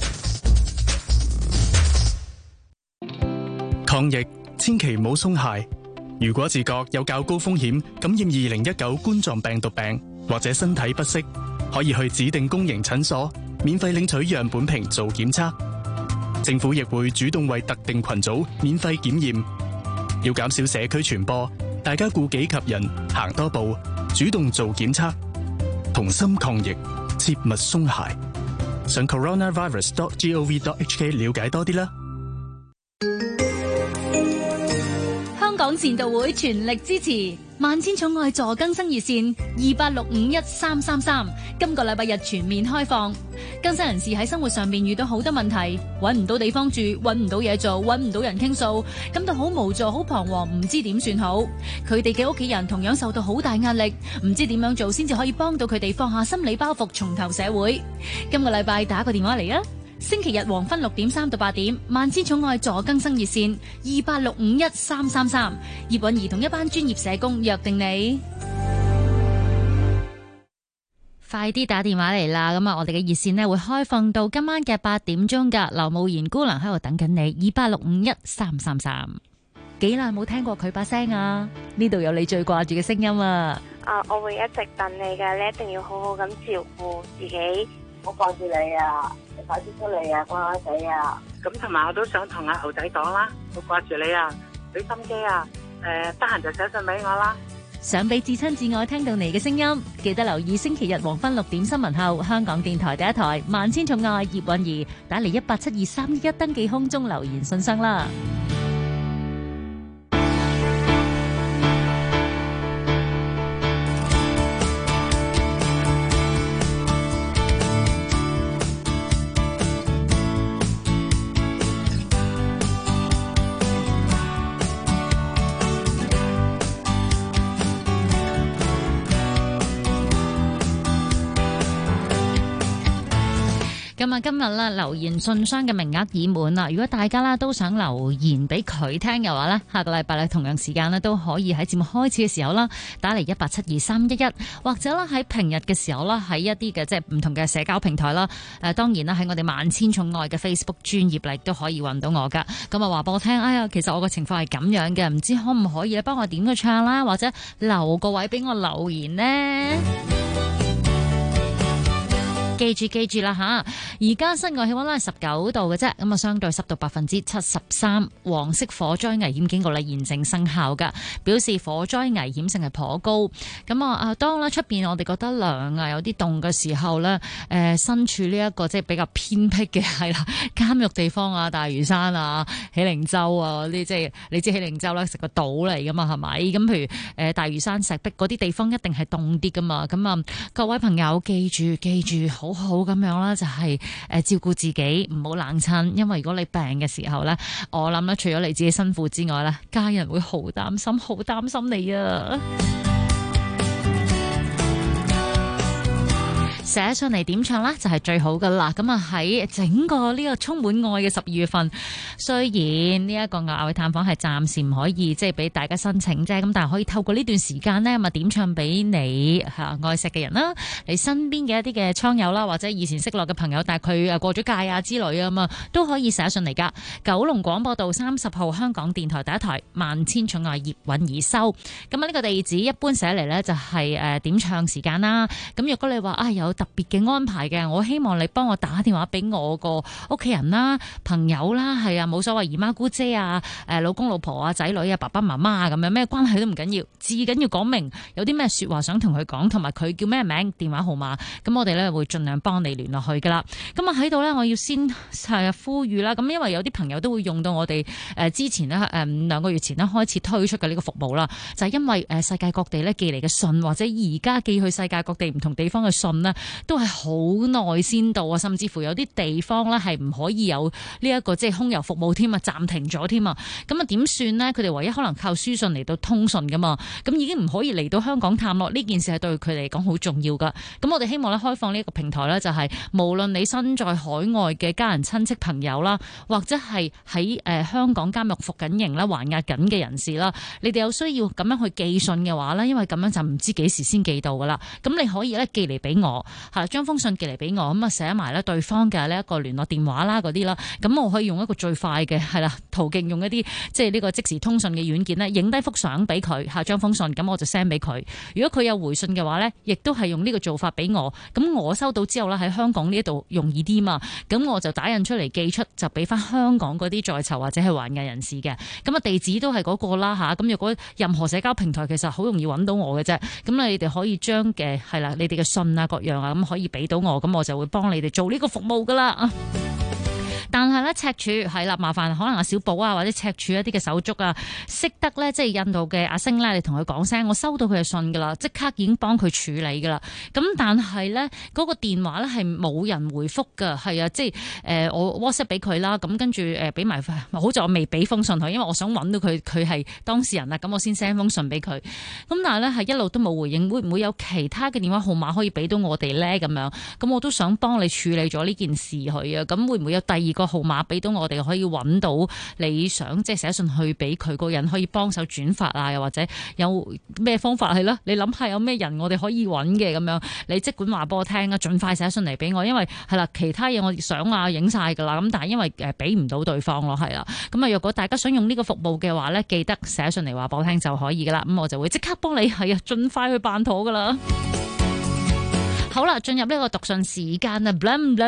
抗疫千祈唔好鬆懈。如果自覺有較高風險感染2019冠狀病毒病，或者身體不適，可以去指定公營診所免費領取樣本瓶做檢測。政府亦會主動為特定群組免費檢驗。要減少社區傳播，大家顧己及人，行多步，主動做檢測，同心抗疫，切勿鬆懈。上 coronavirus.gov.hk 了解多啲啦。 香港善道會全力支持萬千寵愛助更生熱線28651333，今個禮拜日全面開放。更生人士喺生活上面遇到好多問題，揾唔到地方住，揾唔到嘢做，揾唔到人傾訴，感到好無助、好彷徨，唔知點算好。佢哋嘅屋企人同樣受到好大壓力，唔知點樣做先至可以幫到佢哋放下心理包袱，重投社會。今個禮拜打個電話嚟啊！星期日黃昏6點3到8點，萬千寵愛助更生熱線28651333，葉韻儀同一班專業社工約定你。快啲打電話嚟啦！咁啊，我哋嘅熱線呢會開放到今晚嘅8點鐘噶。劉慕賢姑娘喺度等緊你，28651333。幾耐冇聽過佢把聲啊？呢度有你最掛住嘅聲音啊！ 我會一直等你噶，你一定要好好咁照顧自己，好掛住你啊！你快啲出嚟啊，乖乖仔啊！ 咁同埋我都想同阿牛仔講啦，好掛住你啊，俾心機啊！得閒就寫信俾我啦。 想俾至親至愛聽到你嘅聲音，記得留意星期日黃昏6點新聞後，香港電台第一台萬千寵愛葉韻儀打嚟1872311登記空中留言信箱啦。 咁啊，今日咧留言信箱嘅名額已滿啦。如果大家咧都想留言俾佢聽嘅話咧，下個禮拜咧同樣時間咧都可以喺節目開始嘅時候啦，打嚟1872311，或者啦喺平日嘅時候啦，喺一啲嘅即係唔同嘅社交平台啦。當然啦，喺我哋萬千寵愛嘅 Facebook 專頁嚟都可以揾到我噶。咁啊話俾我聽，哎呀，其實我個情況係咁樣嘅，唔知可唔可以咧幫我點個唱啦，或者留個位俾我留言呢？記住啦吓！而家室外氣溫咧係19度嘅啫，咁啊相對濕度73%，黃色火災危險警告咧現正生效噶，表示火災危險性係頗高。咁啊當咧出邊我哋覺得涼啊，有啲凍嘅時候咧，身處呢一個即係比較偏僻嘅係啦監獄地方啊，大嶼山啊、喜靈洲啊嗰啲，即係你知喜靈洲咧成個島嚟噶嘛，係咪？咁譬如大嶼山石壁嗰啲地方一定係凍啲噶嘛。咁啊各位朋友記住好咁樣啦，就係照顧自己，唔好冷親。因為如果你病嘅時候咧，我諗咧除咗你自己辛苦之外咧，家人會好擔心你啊！寫上嚟點唱啦，就係最好噶啦。咁啊喺整個呢個充滿愛嘅12月份，雖然呢一個額外探訪係暫時唔可以即係俾大家申請啫，咁但係可以透過呢段時間呢，咁啊點唱俾你愛錫嘅人啦，你身邊嘅一啲嘅倉友啦，或者以前識落嘅朋友，但係佢過咗界啊之類啊嘛，都可以寫上嚟噶。九龍廣播道30號香港電台第一台萬千寵愛葉韻儀收。咁啊呢個地址一般寫嚟呢，就係點唱時間啦。咁如果你話有特別嘅安排嘅，我希望你幫我打電話俾我個屋企人啦、朋友啦，係啊，冇所謂姨媽姑姐啊、老公老婆啊、仔女啊、爸爸媽媽啊咁樣，咩關係都唔緊要，至緊要講明有啲咩說話想同佢講，同埋佢叫咩名、電話號碼，咁我哋咧會盡量幫你聯絡去噶啦。咁啊喺度咧，我要先呼籲啦，咁因為有啲朋友都會用到我哋之前咧2個月前咧開始推出嘅呢個服務啦，就係因為世界各地咧寄嚟嘅信，或者而家寄去世界各地唔同地方嘅信呢，都係好耐先到啊，甚至乎有啲地方咧係唔可以有呢一個即係空郵服務添啊，暫停咗添啊。咁啊點算呢？佢哋唯一可能靠書信嚟到通訊噶嘛，咁已經唔可以嚟到香港探落，呢件事係對佢哋嚟講好重要噶。咁我哋希望咧開放呢一個平台咧，就係無論你身在海外嘅家人親戚朋友啦，或者係喺香港監獄服緊刑啦、還押緊嘅人士啦，你哋有需要咁樣去寄信嘅話咧，因為咁樣就唔知幾時先寄到噶啦。咁你可以咧寄嚟俾我，將封信寄嚟俾我，咁啊寫埋咧對方嘅呢一個聯絡電話啦嗰啲啦，咁我可以用一個最快嘅途徑，用一啲即係呢個即時通訊嘅軟件咧，影低幅相俾佢，將封信，咁我就 send 俾佢。如果佢有回信嘅話咧，亦都係用呢個做法俾我，咁我收到之後咧喺香港呢度容易啲嘛，咁我就打印出嚟寄出，就俾翻香港嗰啲在囚或者係還押人士嘅。咁啊地址都係嗰個啦吓，咁如果任何社交平台其實好容易揾到我嘅啫，咁你哋可以將嘅你哋嘅信啊各樣啊咁可以俾到我，咁我就會幫你哋做呢個服務噶啦。但係咧，赤柱係啦，麻煩可能阿小寶啊，或者赤柱一啲嘅手足啊，識得咧，即係印度嘅阿星咧，你同佢講聲，我收到佢嘅信噶啦，即刻已經幫佢處理噶啦。咁但係咧，嗰個電話咧係冇人回覆噶，係啊，即係我 WhatsApp 俾佢啦，咁跟住俾埋，好似我未俾封信佢，因為我想揾到佢係當事人啦，咁我先 send 封信俾佢。咁但係咧係一路都冇回應，會唔會有其他嘅電話號碼可以俾到我哋咧？咁樣，咁我都想幫你處理咗呢件事佢啊。咁會唔會有第二個號碼俾到我哋可以揾到你想即係寫信去俾佢個人，可以幫手轉發啊？又或者有咩方法係啦？你諗下有咩人我哋可以揾嘅咁樣？你即管話俾我聽啊，盡快寫信嚟俾我，因為係啦，其他嘢我想啊影晒噶啦，咁但係因為俾唔到對方咯，係啦。咁啊，若果大家想用呢個服務嘅話呢，記得寫信嚟話俾我聽就可以噶啦。咁我就會即刻幫你係啊，盡快去辦妥噶啦。好啦，進入呢個讀信時間啊！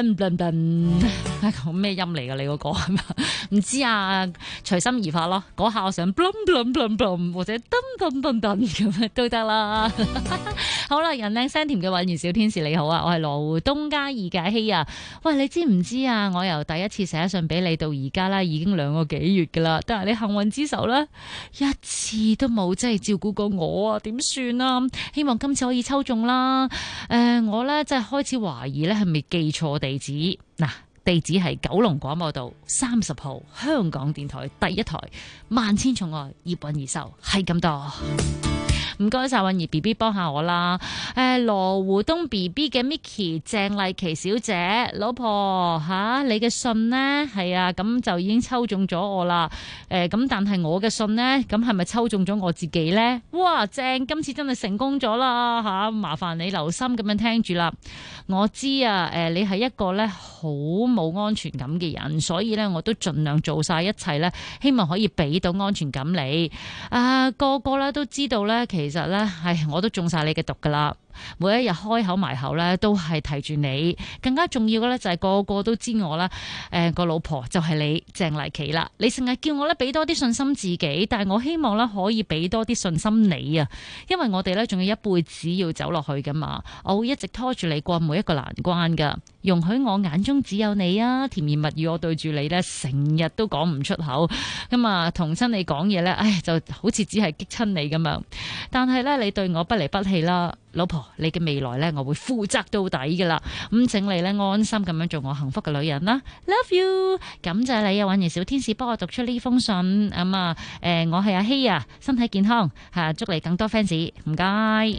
講咩音嚟噶？你嗰個係咪？唔知啊，隨心而發咯。嗰下我想或者噔咁樣都得啦。好啦，人靚聲甜嘅韻如小天使你好啊，我係羅湖東家二嘅希啊。喂，你知唔知啊？我由第一次寫信俾你到而家啦，已經2個幾月噶啦。但係你幸運之手咧，一次都冇真係照顧過我啊，點算啊？希望今次可以抽中啦。我咧真係開始懷疑咧係咪記錯地址嗱。地址係九龍廣播道30號香港電台第一台萬千寵愛葉韻儀收，係咁多。 唔該晒韻兒 B B 幫下我啦。羅湖東 B B 嘅 Micky 鄭麗琪小姐，老婆吓，你嘅信呢？係啊，咁就已經抽中咗我啦。咁但係我嘅信呢？咁係咪抽中咗我自己呢？哇，正！今次真係成功咗啦吓，麻煩你留心咁樣聽住啦。我知啊，你係一個咧好冇安全感嘅人，所以咧我都盡量做晒一切咧，希望可以俾到安全感你。個個咧都知道咧，其實咧，我都中晒你嘅毒噶啦。每一日開口埋口咧都係提住你，更加重要嘅咧就係個個都知我啦。個老婆就係你鄭麗琪啦。你成日叫我咧俾多啲信心自己，但係我希望咧可以俾多啲信心你啊，因為我哋咧仲有一輩子要走落去噶嘛。我會一直拖住你過每一個難關噶，容許我眼中只有你啊！甜言蜜語我對住你咧成日都講唔出口，咁啊同親你講嘢咧，就好似只係激親你咁樣。但係咧你對我不離不棄啦。老婆，你嘅未來呢，我會負責到底噶啦。咁請你呢，安心咁樣做我幸福嘅女人啦。Love you，感謝你啊，韻兒小天使幫我讀出呢封信。我係阿希啊，身體健康，祝你更多 fans，唔該。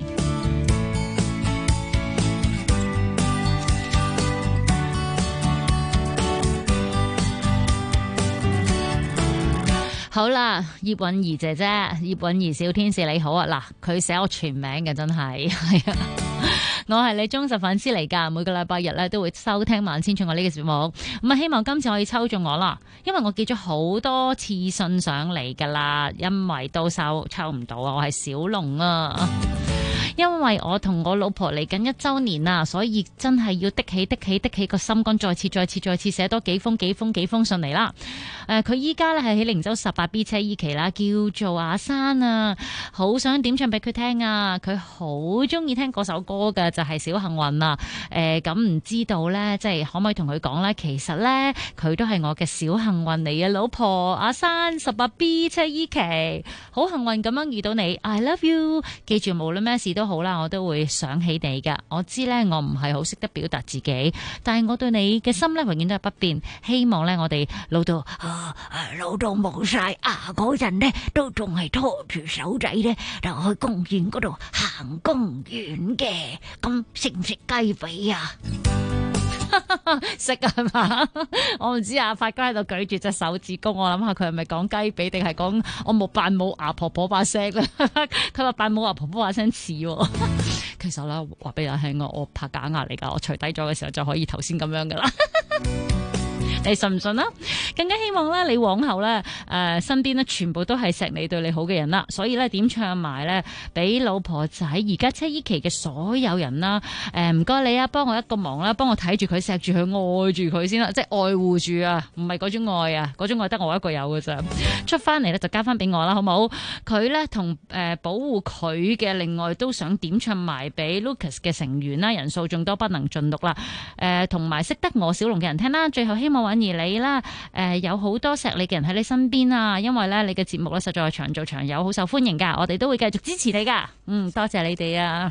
好啦，葉韻兒姐姐，葉韻兒小天使你好啊！嗱，佢寫我全名嘅真係，係啊，我係你忠實粉絲嚟噶，每個禮拜日咧都會收聽萬千寵愛呢個節目，咁啊希望今次可以抽中我啦，因為我寄咗好多次信上嚟噶啦，因為都抽唔到啊，我係小龍啊。因為我同我老婆嚟緊1週年啊，所以真係要的起個心肝，再次寫多幾封信嚟啦。佢依家咧係喺靈州18B 車依期啦，叫做阿珊啊，好想點唱俾佢聽啊，佢好中意聽嗰首歌嘅，就係小幸運啊。咁唔知道咧，即係可唔可以同佢講咧？其實咧，佢都係我嘅小幸運嚟嘅，老婆阿珊18B 車依期，好幸運咁樣遇到你 ，I love you。記住無論咩事都好啦，我都會想起你噶。我知咧，我唔係好識得表達自己，但係我對你嘅心咧，永遠都係不變。希望咧，我哋老到冇晒牙嗰陣咧，都仲係拖住手仔咧，就去公園嗰度行公園嘅。咁食唔食雞髀啊？食啊係嘛？我唔知啊，發哥喺度舉住隻手指公，我諗下佢係咪講雞髀定係講我冇扮冇牙婆婆把聲咧？佢話扮冇牙婆婆把聲似，其實咧話俾你聽，我拍假牙嚟噶，我除低咗嘅時候就可以頭先咁樣噶啦。你信唔信啊？更加希望咧，你往後咧，身邊咧全部都係錫你對你好嘅人啦。所以咧，點唱埋咧，俾老婆仔而家車依期嘅所有人啦。唔該你啊，幫我一個忙啦，幫我睇住佢，錫住佢，愛住佢先啦，即係愛護住啊，唔係嗰種愛啊，嗰種愛得我一個有嘅咋。出翻嚟咧就交翻俾我啦，好冇？佢咧同保護佢嘅，另外都想點唱埋俾 Lucas 嘅成員啦，人數眾多不能盡錄啦。同埋識得我小龍嘅人聽啦。最後希望韻兒你啦，有好多錫你嘅人喺你身邊啊，因為咧你嘅節目咧實在係長做長有，好受歡迎噶，我哋都會繼續支持你噶。多謝你哋啊，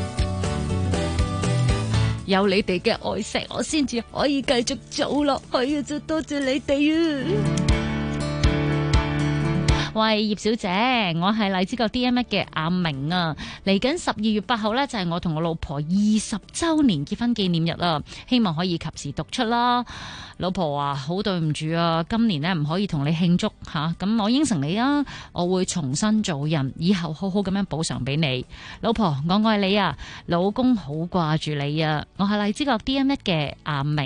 有你哋嘅愛錫，我先至可以繼續做落去啊！就多謝你哋啊！喂，葉小姐，我係荔枝角 DMX 嘅阿明啊！嚟緊12月8號呢，就係我同我老婆20週年結婚紀念日啦，希望可以及時讀出啦。老婆話好對唔住啊，今年呢唔可以同你慶祝吓，咁我應承你啊，我會重新做人，以後好好咁樣補償俾你。老婆，我愛你啊，老公好掛住你啊！我係荔枝角 DMX 嘅阿明。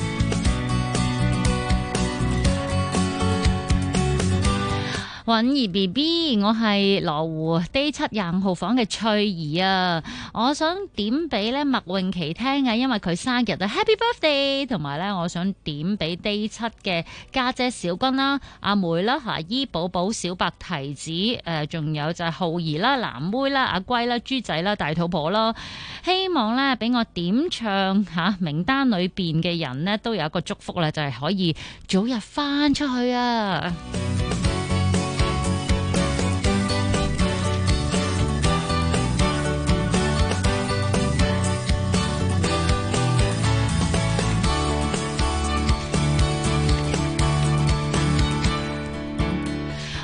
韻兒 B B， 我係羅湖 D7 25號房嘅翠兒啊！我想點俾咧麥詠琪聽啊，因為佢生日啊 ，Happy Birthday！ 同埋咧，我想點俾 D7 嘅家姐小君啦、阿妹啦、夏姨寶寶、小白提子，仲有就係浩兒啦、藍妹啦、阿龜啦、豬仔啦、大肚婆啦，希望咧俾我點唱名單裏邊嘅人呢，都有一個祝福啦，就係可以早日翻出去啊！哇，係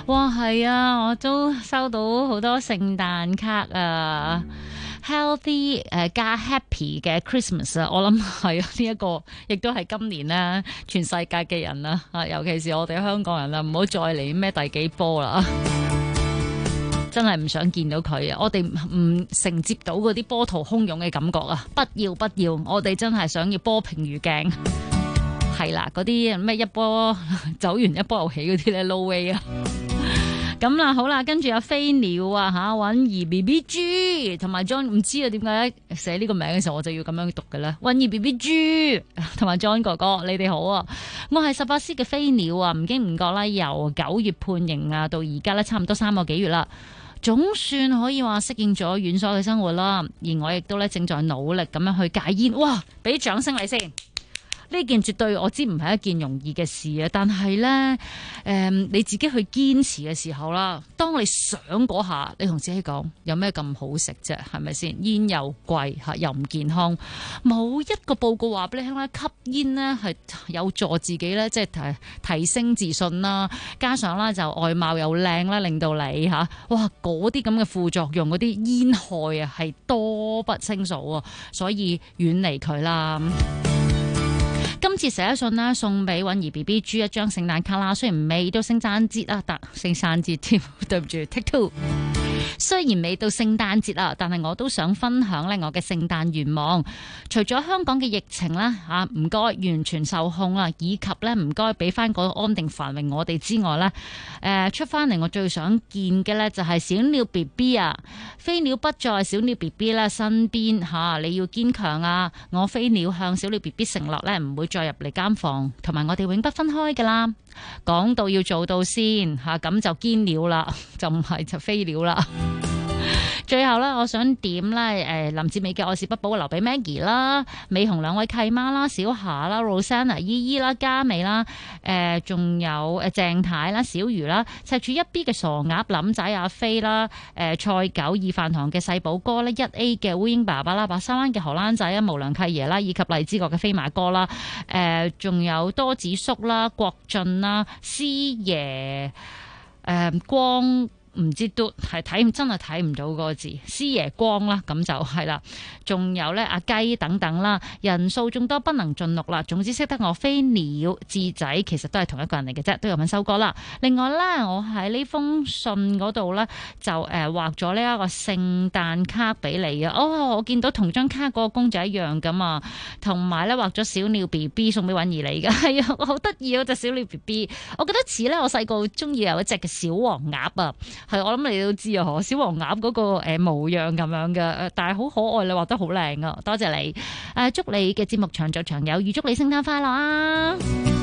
係啊，我都收到好多聖誕卡啊。Healthy 加 Happy 嘅 Christmas 啊，我諗係呢一個，亦都係今年咧全世界嘅人啦，尤其是我哋香港人啦，唔好再嚟咩第幾波啦，真係唔想見到佢啊！我哋唔承接到嗰啲波濤洶湧嘅感覺啊！不要，我哋真係想要波平如鏡，係啦，嗰啲咩一波走完一波又起嗰啲咧 low way 啊！咁啦，好啦，跟住有飛鳥啊吓，韻兒 BB G 同埋 John， 唔知啊點解寫呢個名嘅時候我就要咁樣讀嘅咧？韻兒 BB G 同埋 John 哥哥，你哋好啊！我係18C嘅飛鳥啊，唔經唔覺啦，由9月判刑啊到而家咧，差唔多3個幾月啦，總算可以話適應咗院所嘅生活啦。而我亦都咧正在努力咁樣去戒煙。哇！俾掌聲你先。呢件絕對我知唔係一件容易嘅事啊，但係呢，你自己去堅持嘅時候啦，當你想嗰下，你同自己講有咩咁好食啫，係咪先？煙又貴嚇，又唔健康，冇一個報告話俾你聽啦，吸煙呢係有助自己呢，即係提升自信啦，加上啦就外貌又靚啦，令到你嚇，哇嗰啲咁嘅副作用，嗰啲煙害啊係多不勝數啊，所以遠離佢啦。今次寫信啦，送俾韻兒 BB G 一張聖誕卡啦。雖然未到聖誕節啊，但聖誕節添，對唔住 Take Two。雖然未到聖誕節啦，但係我都想分享咧我嘅聖誕願望。除咗香港嘅疫情啦嚇，唔該完全受控啦，以及咧唔該俾翻個安定繁榮我哋之外咧，出翻嚟我最想見嘅咧就係小鳥 B B 啊，飛鳥不在小鳥 B B 咧身邊嚇，你要堅強啊！我飛鳥向小鳥 B B 承諾咧唔會再入嚟間房，同埋我哋永不分開噶啦。講到要做到先嚇，咁就堅鳥啦，就唔係就飛鳥啦。最後咧，我想點咧？林志美嘅愛是不保留俾 Maggie 啦，美紅兩位契媽啦，小霞啦 Rosanna 依依啦，嘉美啦，仲有鄭太啦，小魚啦，赤柱1B 嘅傻鴨林仔阿飛啦，蔡九二飯堂嘅細寶哥咧，1A 嘅烏蠅爸爸啦，白沙灣嘅荷蘭仔啊，無良契爺啦，以及荔枝角嘅飛馬哥啦，仲有多子叔啦，郭俊啦，師爺，光。唔知都係真係睇唔到嗰個字，師爺光啦，咁就係啦。仲有咧阿雞等等啦，人數眾多不能盡錄啦。總之識得我飛鳥智仔，其實都係同一個人嚟嘅啫，都有份收歌啦。另外咧，我喺呢封信嗰度咧就畫咗呢一個聖誕卡俾你啊。哦，我見到同張卡嗰個公仔一樣噶嘛，同埋咧畫咗小鳥 B B 送俾韻兒嚟嘅，係啊，好得意嗰隻小鳥 B B， 我覺得似咧我細個中意有一隻嘅小黃鴨啊。係，我諗你都知啊，小黃鴨嗰個模樣咁樣嘅，但係好可愛，你畫得好靚啊！多謝你，祝你嘅節目長做長有，預祝你聖誕快樂啊！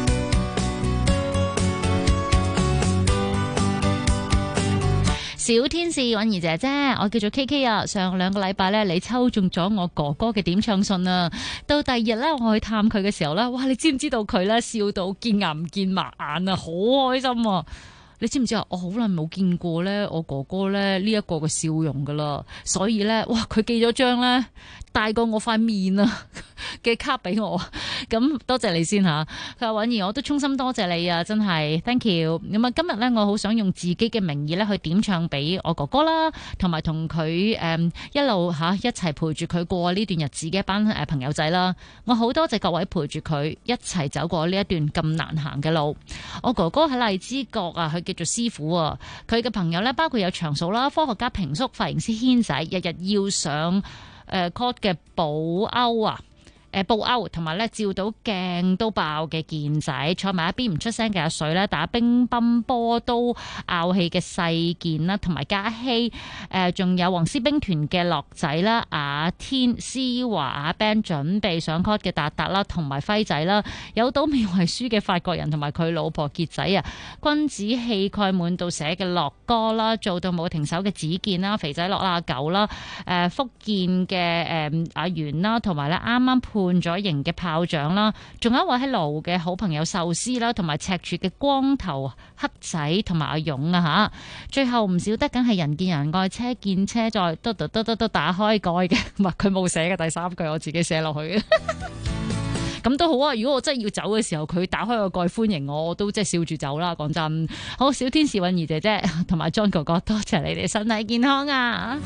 小天使韻兒姐姐，我叫做 KK 啊。上2個禮拜咧，你抽中咗我哥哥嘅點唱信啊。到第2日咧，我去探佢嘅時候咧，哇！你知唔知道佢咧笑到見牙唔見擘眼啊，好開心啊！你知唔知啊？我好耐冇見過咧，我哥哥咧呢一個嘅笑容噶啦，所以咧，哇！佢寄咗張咧大過我塊面啊嘅卡俾我，咁多謝你先吓。佢話韻兒，我都衷心多謝你啊，真係 thank you。咁啊，今日咧我好想用自己嘅名義咧去點唱俾我哥哥啦，同埋同佢一路一齊陪住佢過呢段日子嘅一班朋友仔啦。我好多謝各位陪住佢一齊走過呢一段咁難行嘅路。我哥哥喺荔枝角啊，佢叫做師傅啊。佢嘅朋友咧包括有長嫂啦、科學家平叔、髮型師軒仔，日日要上call 嘅寶歐啊。布歐同埋咧照到鏡都爆嘅健仔，坐埋一邊唔出聲嘅阿水咧，打乒乓波都拗氣嘅細健啦，同埋嘉希，仲有黃絲兵團嘅樂仔啦，阿天、思華、阿 Ben 準備上 call 嘅達達啦，同埋輝仔啦，有賭未為輸嘅法國人同埋佢老婆傑仔啊，君子氣概滿到寫嘅樂哥啦，做到冇停手嘅子健啦，肥仔樂啦，阿九啦，福建嘅阿元啦，同埋咧啱啱判咗刑嘅炮仗啦，仲有一位喺盧嘅好朋友壽司啦，同埋赤柱嘅光頭黑仔同埋阿勇啊吓，最後唔少得梗係人見人愛，車見車載，都打開蓋嘅，唔係佢冇寫嘅第3句，我自己寫落去嘅。 咁都好啊。如果我真係要走嘅時候，佢打開個蓋歡迎我都即係笑住走啦。講真，好，小天使允兒姐姐同埋 John 哥哥，多謝你哋身體健康啊！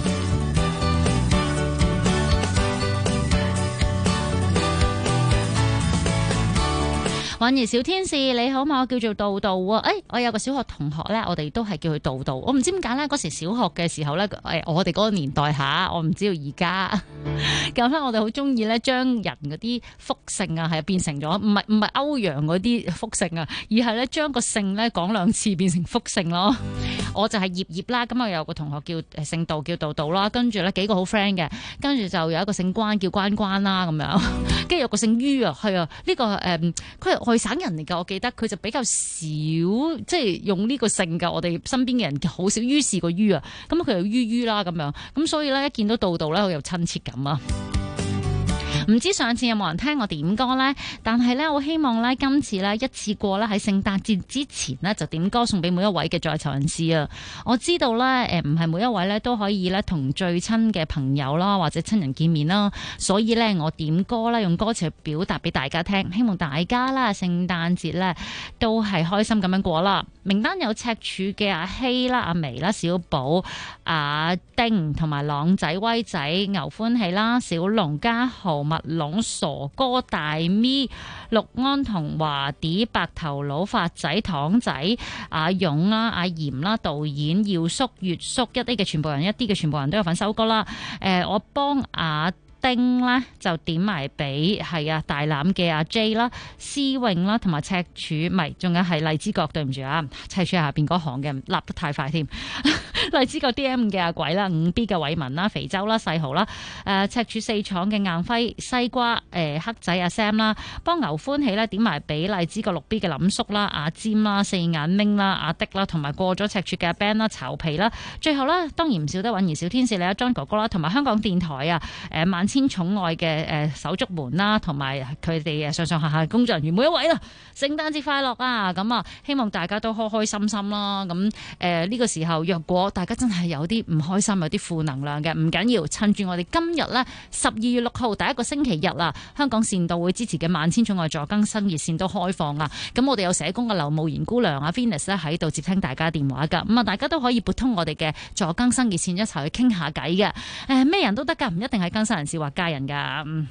允兒小天使你好嘛？我叫做道道啊！我有個小學同學咧，我哋都係叫佢道道。我唔知點解咧，嗰時小學嘅時候咧，我哋嗰個年代下，我唔知道而家。咁咧，我哋好中意咧，將人嗰啲複姓啊，係變成咗唔係歐陽嗰啲複姓啊，而係咧將個姓咧講兩次變成複姓咯。我就係葉葉啦，咁我有個同學叫姓道叫道道啦，跟住咧幾個好 friend 嘅，跟住就有一個姓關叫關關啦咁樣，跟住有個姓于啊，係啊，呢個佢係外省人嚟㗎，我記得佢就比較少即係用呢個姓㗎，我哋身邊嘅人好少於是個於啊，咁佢又於啦咁樣，咁所以咧一見到道道咧，好有親切感啊！唔知上次有冇人聽我點歌呢？但係呢，我希望呢，今次呢，一次過呢，喺聖誕節之前呢，就點歌送俾每一位嘅在囚人士啊！我知道呢，唔係每一位呢都可以呢同最親嘅朋友啦或者親人見面啦，所以呢，我點歌啦，用歌詞去表達俾大家聽，希望大家啦聖誕節呢都係開心咁樣過啦。名單有赤柱嘅阿希啦、阿眉啦、小寶、阿丁同埋朗仔、威仔、牛歡喜啦、小龍、家豪、麥龍、傻哥、大咪、陸安同華啲、白頭佬、發仔、糖仔、阿勇啦、阿嚴啦、導演、耀叔、月叔，一啲嘅全部人，一啲嘅全部人都有份收歌啦。我幫阿丁咧就點埋俾係啊大欖嘅阿 J 啦、思穎啦同埋赤柱，唔係仲有係荔枝角，對唔住啊，赤柱下邊嗰行嘅立得太快添。荔枝角 DM 嘅阿鬼啦，5B 嘅偉文啦、肥洲啦、細豪啦、赤柱4廠嘅硬輝、西瓜、黑仔阿 Sam 啦，幫牛歡喜咧點埋俾荔枝角 6B 嘅林叔啦、阿尖啦、四眼明啦、阿的啦，同埋過咗赤柱嘅阿 Ben 啦、巢皮啦，最後啦當然唔少得允兒小天使你阿 John 哥哥啦，同埋香港電台啊萬千寵愛嘅手足們啦，同埋佢哋上上下下工作人員每一位啦，聖誕節快樂啊！咁啊，希望大家都開開心心啦。咁呢個時候，若果大家真係有啲唔開心，有啲負能量嘅，唔緊要，趁住我哋今日呢12月6號第一個星期日啦，香港善道會支持嘅萬千寵愛助更生熱線都開放啊！咁我哋有社工嘅劉慕賢姑娘啊 Venus 咧喺度接聽大家電話噶，咁啊大家都可以撥通我哋嘅助更生熱線一齊去傾下偈嘅。咩人都得噶，唔一定係更生人士或家人噶。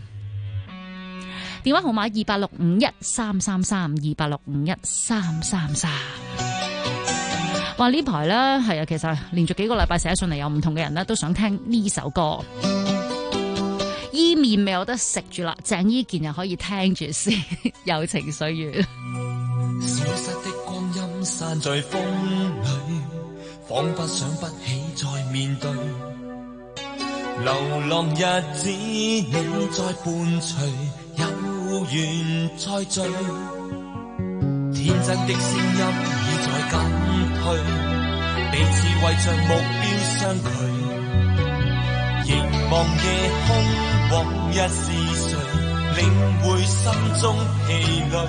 電話號碼28651333286513333。哇！呢排咧係啊，其實連續幾個禮拜寫信嚟，有唔同嘅人咧都想聽呢首歌。伊麵未有得食住啦，鄭伊健又可以聽住先，友情歲月。 消失的光陰散在風裏，彷彿想不起再面對。流浪日子你在伴隨，有緣再聚。天真的聲音已在減退，彼此為着目標相距。凝望夜空，往日是誰領會心中疲累？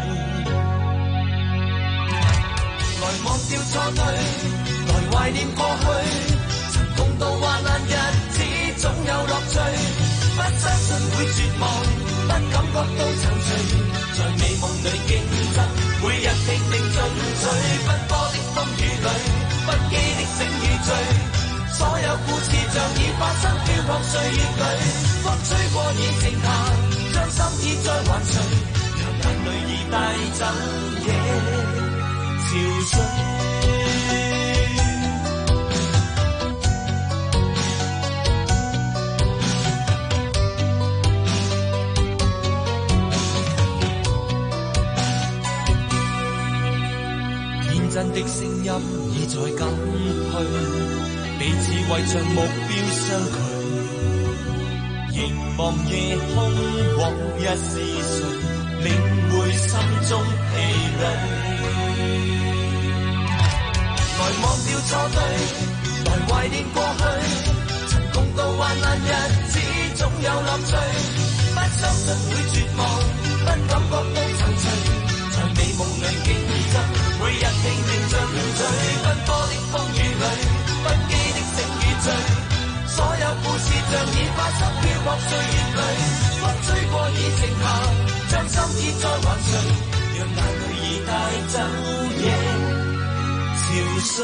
來忘掉錯對，來懷念過去。曾共度患難日子，總有樂趣。不相信會絕望，不感覺到躊躇。在美夢裏競爭，每日拼命進取。奔波的風雨裏，不羈的醒與醉。所有故事像已發生，飄泊歲月裏。風吹過已靜下，將心意再還誰？讓眼淚已帶走夜潮水。真的聲音已在減退，彼此為着目標相距。凝望夜空，往日是誰領會心中疲累？來忘掉錯對，來懷念過去。曾共度患難日子，總有樂趣。不相信會絕望，不感覺到躊躇。在美夢裏競爭，每日拼命進取。奔波的風雨裏，不羈的醒與醉。所有故事像已發生，飄泊歲月裏。風吹過已靜下，將心意再還誰，讓眼淚已帶走夜潮水。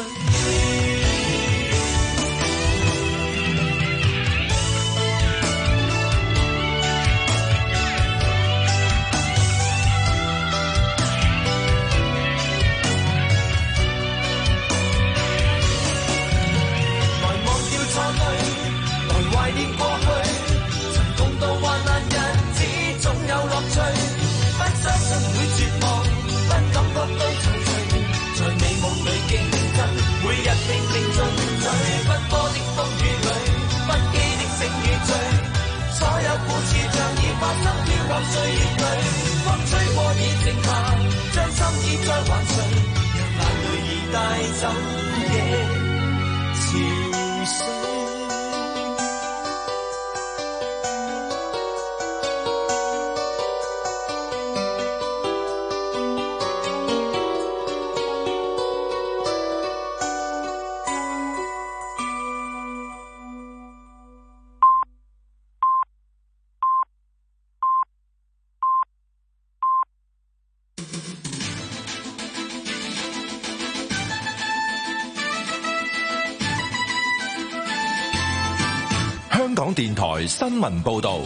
懷念過去，曾共度患難日子，總有樂趣。不相信會絕望，不感覺到躊躇，在美夢裏競爭，每日拼命進取。奔波的風雨裏，不羈的醒與醉，所有故事像已發生，飄泊歲月裏。風吹過已靜下，將心意再還誰，讓眼淚已帶走夜潮水。 香港電台新聞報道，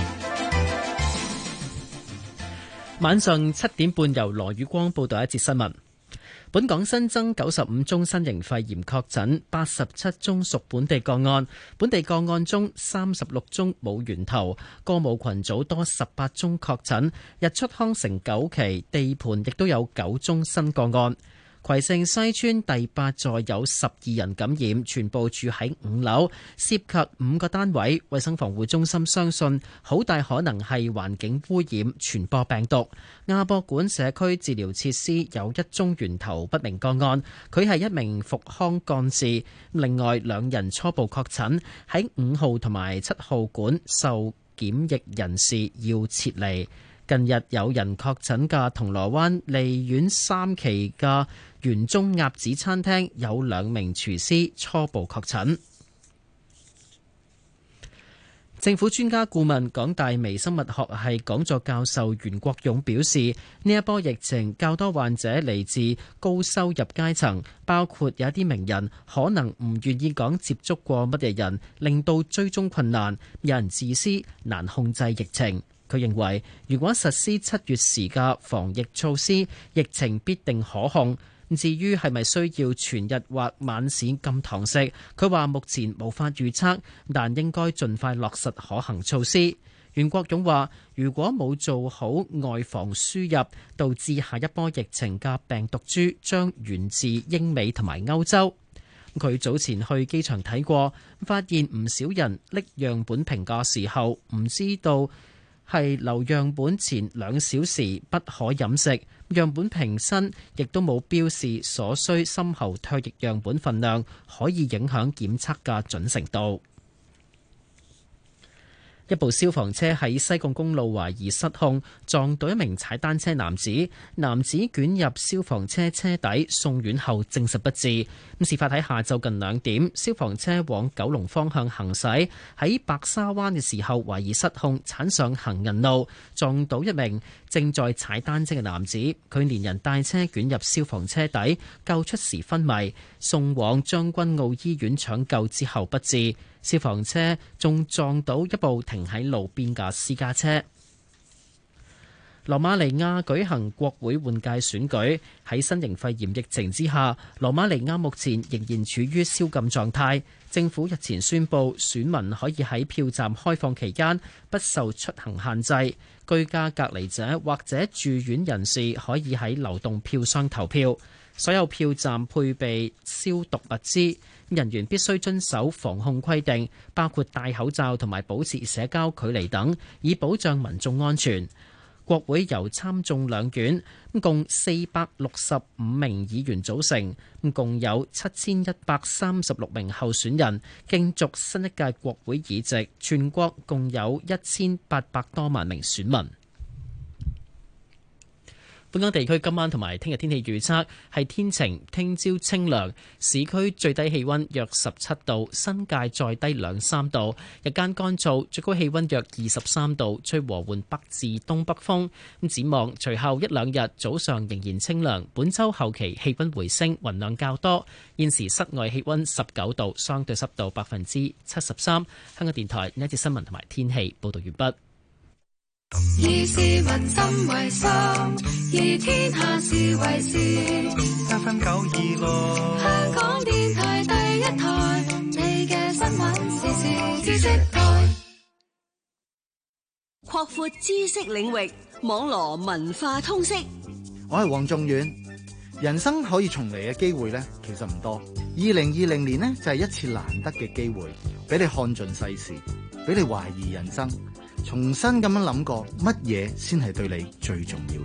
晚上7點半由羅宇光報道一節新聞。本港新增95宗新型肺炎確診，87宗屬本地個案。本地個案中36宗冇源頭，歌舞群組多18宗確診。日出康城9期地盤亦都有9宗新個案。葵盛西邨第8座有12人感染，全部住喺5樓，涉及5個單位。衛生防護中心相信好大可能係環境污染傳播病毒。亞博館社區治療設施有1宗源頭不明個案，佢係一名復康幹事。另外2人初步確診，喺5號同埋7號館受檢疫人士要撤離。近日有人確診嘅銅鑼灣利苑3期嘅園中鴨子餐廳有2名廚師初步確診。政府專家顧問港大微生物學系講座教授袁國勇表示，呢一波疫情較多患者嚟自高收入階層，包括有一啲名人可能唔願意講接觸過乜嘢人，令到追蹤困難，有人自私，難控制疫情。佢認為，如果實施7月時嘅防疫措施，疫情必定可控。至於係咪需要全日或晚市禁堂食，佢話目前無法預測，但應該盡快落實可行措施。袁國勇話，如果冇做好外防輸入，導致下一波疫情嘅病毒株將源自英美同埋歐洲。佢早前去機場睇過，發現唔少人拎樣本瓶嘅時候唔知道係留樣本前2小時不可飲食，樣本瓶身亦都冇標示所需深喉唾液樣本分量，可以影響檢測嘅準程度。一部消防車喺西貢公路懷疑失控，撞到一名踩單車男子，男子捲入消防車車底，送院後證實不治。事發喺下晝近2點，消防車往九龍方向行駛，喺白沙灣嘅時候懷疑失控，鏟上行人路，撞到一名正在踩單車嘅男子，佢連人帶車捲入消防車底，救出時昏迷，送往將軍澳醫院搶救之後不治。消防車仲撞到一部停喺路邊嘅私家車。羅馬尼亞舉行國會換屆選舉，喺新型肺炎疫情之下，羅馬尼亞目前仍然處於宵禁狀態。政府日前宣布，選民可以喺票站開放期間不受出行限制，居家隔離者或者住院人士可以喺流動票箱投票。所有票站配備消毒物資，人員必須遵守防控規定，包括戴口罩同埋保持社交距離等，以保障民眾安全。國會由參眾兩院共465名議員組成，共有7136名候選人競逐新一屆國會議席，全國共有1800多萬名選民。 本港地區今晚同埋聽日天氣預測係天晴，聽朝清涼，市區最低氣溫約17度，新界再低2-3度。日間乾燥，最高氣溫約23度，吹和緩北至東北風。咁展望隨後1-2日早上仍然清涼，本週後期氣溫回升，雲量較多。現時室外氣溫19度，相對濕度73%。香港電台呢一節新聞同埋天氣報道完畢。 以市民心為心，以天下事為事。FM 926，香港電台第一台，你嘅新聞時事知識台。 擴闊知識領域，網羅文化通識。 我係黃仲遠。人生可以重嚟嘅機會呢，其實唔多。2020年呢，就係一次難得嘅機會，俾你看盡世事，俾你懷疑人生。重新咁樣諗過乜嘢先係對你最重要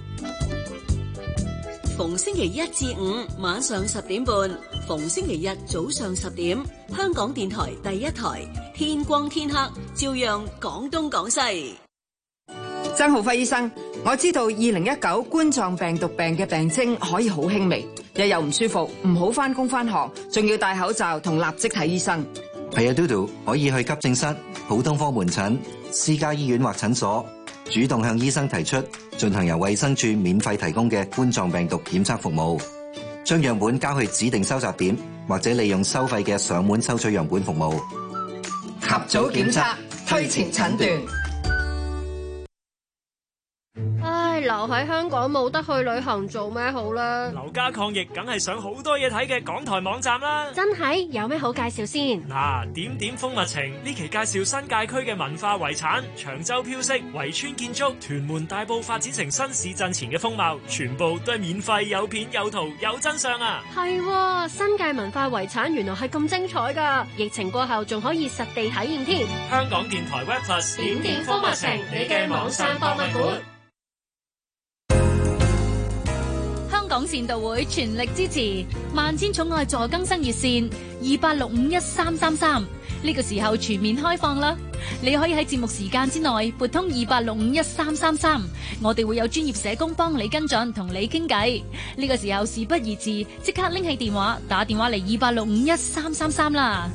嘅。 逢星期1至5晚上10點半，逢星期日早上10點，香港電台第一台，天光天黑照樣講東講西。 曾浩輝醫生，我知道2019冠狀病毒病嘅病徵可以好輕微，日又唔舒服，唔好返工返學，仲要戴口罩同立即睇醫生。 係啊，嘟嘟可以去急症室、普通科門診、私家醫院或診所，主動向醫生提出進行由衛生署免費提供嘅冠狀病毒檢測服務，將樣本交去指定收集點，或者利用收費嘅上門收取樣本服務。 及早檢測，推前診斷。 唉，留喺香港冇得去旅行，做咩好呢？ 留家抗疫，梗係上好多嘢睇嘅港台網站啦。 真係有咩好介紹先？ 點點風物情呢期介紹新界區嘅文化遺產，長洲飄色、圍村建築、屯門大埔發展成新市鎮前嘅風貌，全部都係免費，有片有圖有真相啊！ 係，新界文化遺產原來係咁精彩噶，疫情過後仲可以實地體驗添。 香港電台 Web Plus 點點風物情，你嘅網上博物館。 香港善道會全力支持萬千寵愛助更生熱線28651333，呢個時候全面開放啦！你可以喺節目時間之內撥通28651333，我哋會有專業社工幫你跟進，同你傾偈。呢個時候事不宜遲，即刻拎起電話打電話嚟28651333啦！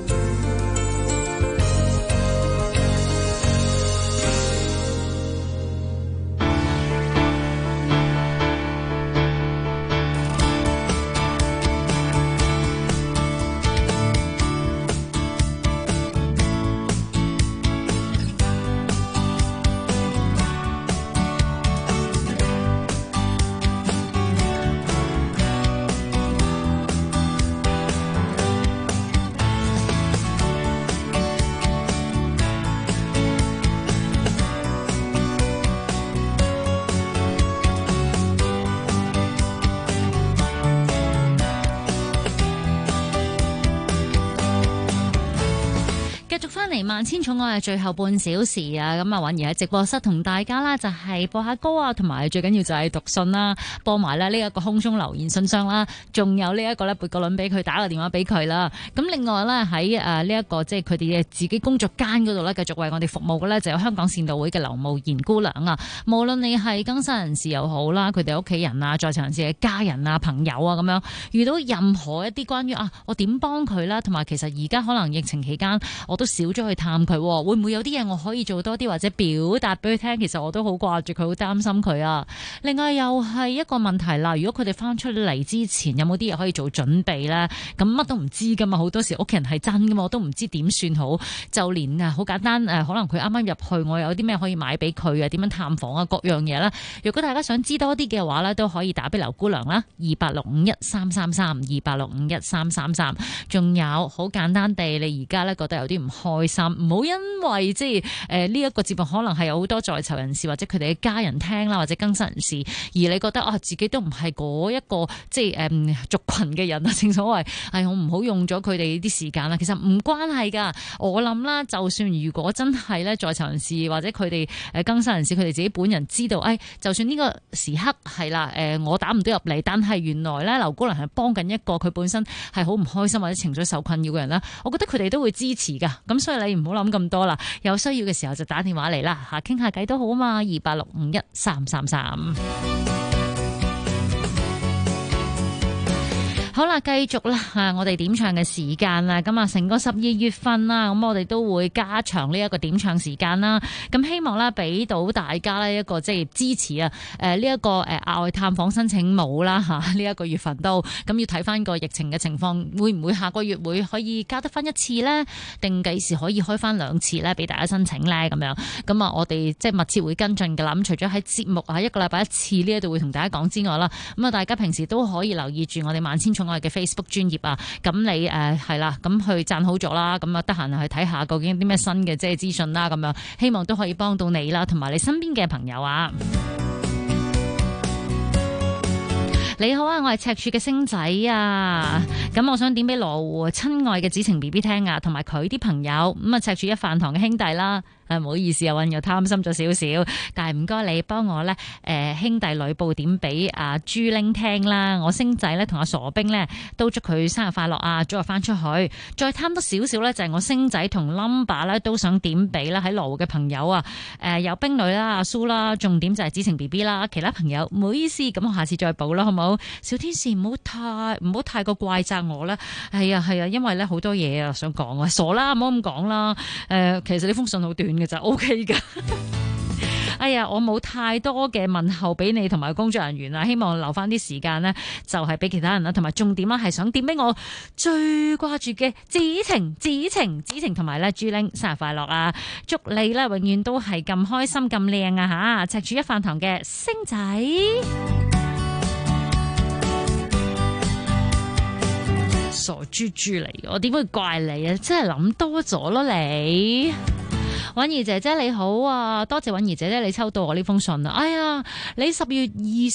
萬千寵愛係最後半小時啊，咁啊婉兒喺直播室同大家啦，就係播下歌啊，同埋最緊要就係讀信啦，播埋咧呢一個空中留言信箱啦，仲有呢一個咧撥個輪俾佢，打個電話俾佢啦。咁另外咧喺呢一個即係佢哋嘅自己工作間嗰度咧，繼續為我哋服務嘅咧，就有香港善道會嘅劉慕賢姑娘啊。無論你係更生人士又好啦，佢哋屋企人啊，在場人士嘅家人啊、朋友啊咁樣，遇到任何一啲關於我點幫佢啦，同埋其實而家可能疫情期間我都少咗去探佢，會唔會有啲嘢我可以做多啲或者表達俾佢聽？其實我都好掛住佢，好擔心佢啊。另外又係一個問題啦，如果佢哋翻出嚟之前有冇啲嘢可以做準備呢？咁乜都唔知噶嘛，好多時屋企人係真噶嘛，我都唔知點算好。就連好簡單可能佢啱啱入去，我有啲咩可以買俾佢啊？點樣探訪啊？各樣嘢啦。如果大家想知多啲嘅話呢，都可以打俾劉姑娘啦，28651333 28651333。仲有好簡單地，你而家呢覺得有啲唔開心，唔好因為即係呢一個節目可能係有好多在囚人士或者佢哋嘅家人聽啦，或者更生人士，而你覺得自己都唔係嗰一個即係族群嘅人啊，正所謂我唔好用咗佢哋啲時間啦。其實唔關係噶，我諗啦，就算如果真係咧在囚人士或者佢哋更生人士，佢哋自己本人知道，就算呢個時刻係啦，我打唔到入嚟，但係原來咧劉姑娘係幫緊一個佢本身係好唔開心或者情緒受困擾嘅人啦，我覺得佢哋都會支持噶。咁所以你唔好諗咁多啦，有需要嘅時候就打電話嚟啦，傾下偈都好啊嘛，28651333。 好啦，繼續啦我哋點唱嘅時間啦，咁啊成個12月份啦，咁我哋都會加長呢一個點唱時間啦。咁希望咧俾到大家呢一個即係支持啊！呢一個額外探訪申請冇啦嚇，呢一個月份都咁要睇翻個疫情嘅情況，會唔會下個月會可以加得翻一次呢？定幾時可以開翻2次咧？俾大家申請咧咁樣。咁啊，我哋即係密切會跟進嘅啦。咁除咗喺節目啊一個禮拜1次呢一度會同大家講之外啦，咁啊大家平時都可以留意住我哋萬千寵愛嘅 Facebook 專頁啊。咁你係啦，咁去讚好咗啦，咁啊得閒去睇下究竟有啲咩新嘅即係資訊啦咁樣，希望都可以幫到你啦，同埋你身邊嘅朋友啊。你好啊，我係赤柱嘅星仔啊，咁我想點俾羅湖親愛嘅子晴 BB 聽啊，同埋佢啲朋友，咁啊赤柱一飯堂嘅兄弟啦。唔好意思啊，又貪心咗少少，但係唔該你幫我咧，兄弟呂布點俾阿朱玲聽啦，我星仔咧同阿傻兵咧都祝佢生日快樂啊，早日翻出去，再貪多少少咧就係我星仔同 number 咧都想點俾啦喺羅湖嘅朋友啊，有兵女啦、阿蘇啦，重點就係子晴 BB 啦，其他朋友唔好意思，咁我下次再補啦，好唔好？小天使唔好太過怪責我啦，係啊，因為咧好多嘢啊想講啊，傻啦，唔好咁講啦，其實呢封信好短嘅就 OK 噶。哎呀，我冇太多嘅問候俾你同埋工作人員啊，希望留翻啲時間呢，就係俾其他人啦，同埋重點啦係想點俾我最掛住嘅子晴同埋咧朱玲生日快樂啊！祝你咧永遠都係咁開心咁靚啊吓！赤柱一飯堂嘅星仔。傻豬豬嚟，我點會怪你啊？真係諗多咗咯你。允兒姐姐你好啊，多謝允兒姐姐你抽到我呢封信啊！哎呀，你11月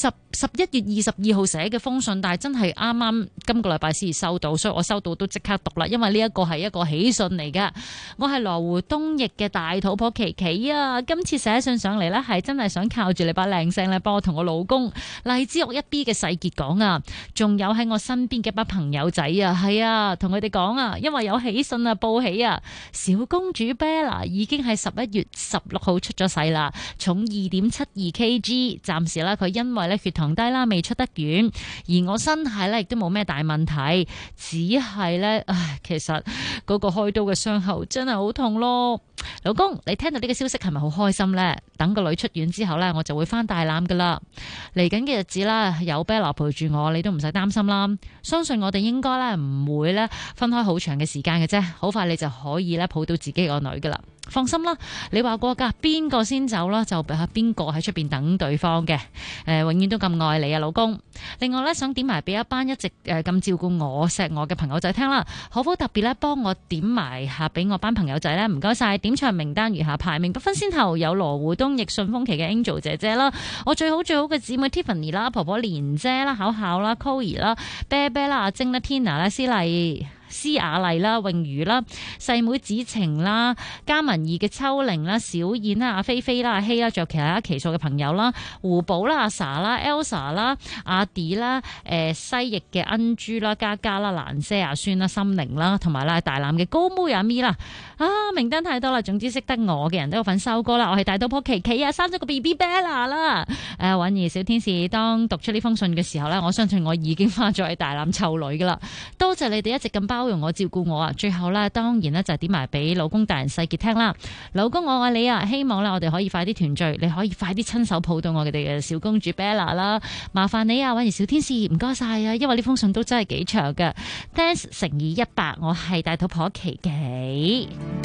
22號寫嘅封信，但係真係啱啱今個禮拜先收到，所以我收到都即刻讀啦，因為呢一個係一個喜訊嚟㗎。我係羅湖東翼嘅大肚婆琪琪啊，今次寫信上嚟呢，係真係想靠住你把靚聲咧，幫我同我老公荔枝屋1B 嘅細傑講啊，仲有喺我身邊嘅一班朋友仔啊，係啊，同佢哋講啊，因為有喜訊啊，報喜啊，小公主 Bella 已經係11月16號出咗世啦，重2.72 kg， 暫時啦佢因為咧血糖低啦，未出得院，而我身體咧亦都冇咩大問題，只係咧，其實嗰個開刀嘅傷口真係好痛咯。老公，你聽到呢個消息係咪好開心呢？等個女出院之後呢，我就會翻大欖噶啦。嚟緊嘅日子啦，有 Bella 陪住我，你都唔使擔心啦。相信我哋應該咧唔會咧分開好長嘅時間嘅啫，好快你就可以咧抱到自己個女噶啦。放心啦，你話過噶，邊個先走啦，就邊個喺出邊等對方嘅。永遠都咁愛你啊，老公。另外咧，想點埋俾一班一直咁照顧我、錫我嘅朋友仔聽啦，可否特別咧幫我點埋下俾我班朋友仔咧？唔該晒。點唱名單如下，排名不分先後，有羅湖東翼順風旗嘅 Angel 姐姐啦，我最好嘅姊妹 Tiffany 啦，婆婆蓮姐啦，巧巧啦 Coy 啦，啤啤啦，阿晶啦 Tina 啦，施雅麗啦、泳如啦、細妹子晴啦、加文義嘅秋玲啦、小燕啦、阿菲菲啦、阿希啦，仲有其他期數嘅朋友啦、胡寶啦、阿 sa 啦、Elsa 啦、阿 D 啦、西翼嘅恩珠啦、嘉嘉啦、蘭姐、阿孫啦、心靈啦，同埋啦大欖嘅高妹阿咪啦。名單太多啦，總之識得我嘅人都有份收歌啦。我係大肚婆琪琪啊，生咗個 BB Bella 啦。允兒小天使，當讀出呢封信嘅時候呢，我相信我已經翻咗喺大欖湊女噶啦。多謝你哋一直咁包容我、照顧我啊！最後咧，當然咧就係點埋俾老公大人細傑聽啦。老公我愛你啊！希望咧我哋可以快啲團聚，你可以快啲親手抱到我哋嘅小公主 Bella 啦。麻煩你啊，允兒小天使，唔該晒啊！因為呢封信都真係幾長嘅。Thanks 乘以100，我係大肚婆琪琪。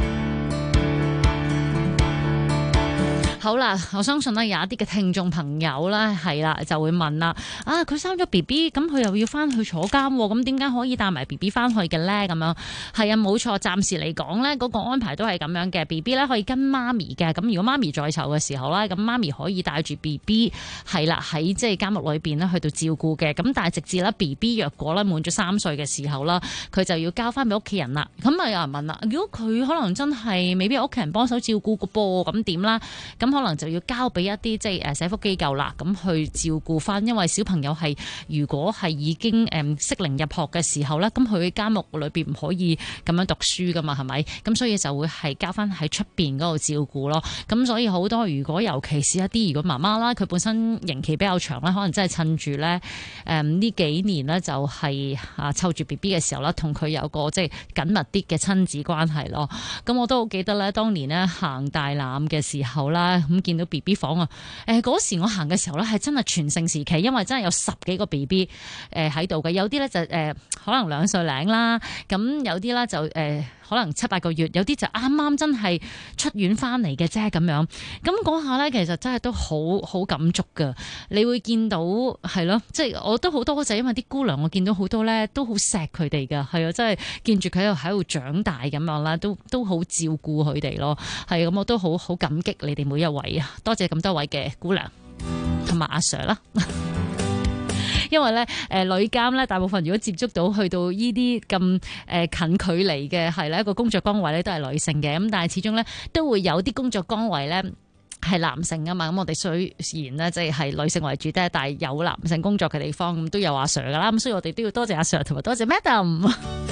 好啦，我相信咧有一啲嘅聽眾朋友咧係啦，就會問啦，佢生咗 BB， 咁佢又要翻去坐監，咁點解可以帶埋 BB 翻去嘅咧？咁樣係啊，冇錯，暫時嚟講咧，嗰個安排都係咁樣嘅 ，BB 咧可以跟媽咪嘅，咁如果媽咪在囚嘅時候咧，咁媽咪可以帶住 BB 係啦，喺即係監獄裏邊咧去到照顧嘅，咁但係直至咧 BB 若果咧滿咗3歲嘅時候啦，佢就要交翻俾屋企人啦。咁啊有人問啦，如果佢可能真係未必有屋企人幫手照顧個噃，咁點啦？咁可能就要交俾一啲即係社福機構啦，咁去照顧翻，因為小朋友係如果係已經適齡入學嘅時候咧，咁佢監獄裏邊唔可以咁樣讀書噶嘛，係咪？咁所以就會係交翻喺出邊嗰度照顧咯。咁所以好多如果尤其是一啲如果媽媽啦，佢本身刑期比較長咧，可能真係趁住咧呢幾年咧就係湊住 BB 嘅時候啦，同佢有個即係緊密啲嘅親子關係咯。咁我都好記得咧，當年咧行大欖嘅時候啦，咁見到 BB 房啊，嗰時我行嘅時候咧係真係全盛時期，因為真係有10幾個 BB 喺度嘅，有啲咧就可能2歲零啦，咁有啲咧就可能7、8個月，有啲就啱啱真係出院翻嚟嘅啫咁樣。咁嗰下咧，其實真係都好感觸噶。你會見到係咯，即係我都好多就因為啲姑娘，我見到好多咧都好錫佢哋噶，係啊，真係見住佢喺度長大咁樣啦，都好照顧佢哋咯。係咁，我都好感激你哋每一位啊！多謝咁多位嘅姑娘同埋阿 Sir 啦。因為咧，女監咧，大部分如果接觸到去到呢啲咁近距離嘅係咧一個工作崗位咧，都係女性嘅。咁但係始終咧都會有啲工作崗位咧係男性啊嘛。咁我哋雖然咧即係女性為主啫，但係有男性工作嘅地方咁都有阿 Sir 噶啦。咁所以我哋都要多謝阿 Sir 同埋多謝 Madam。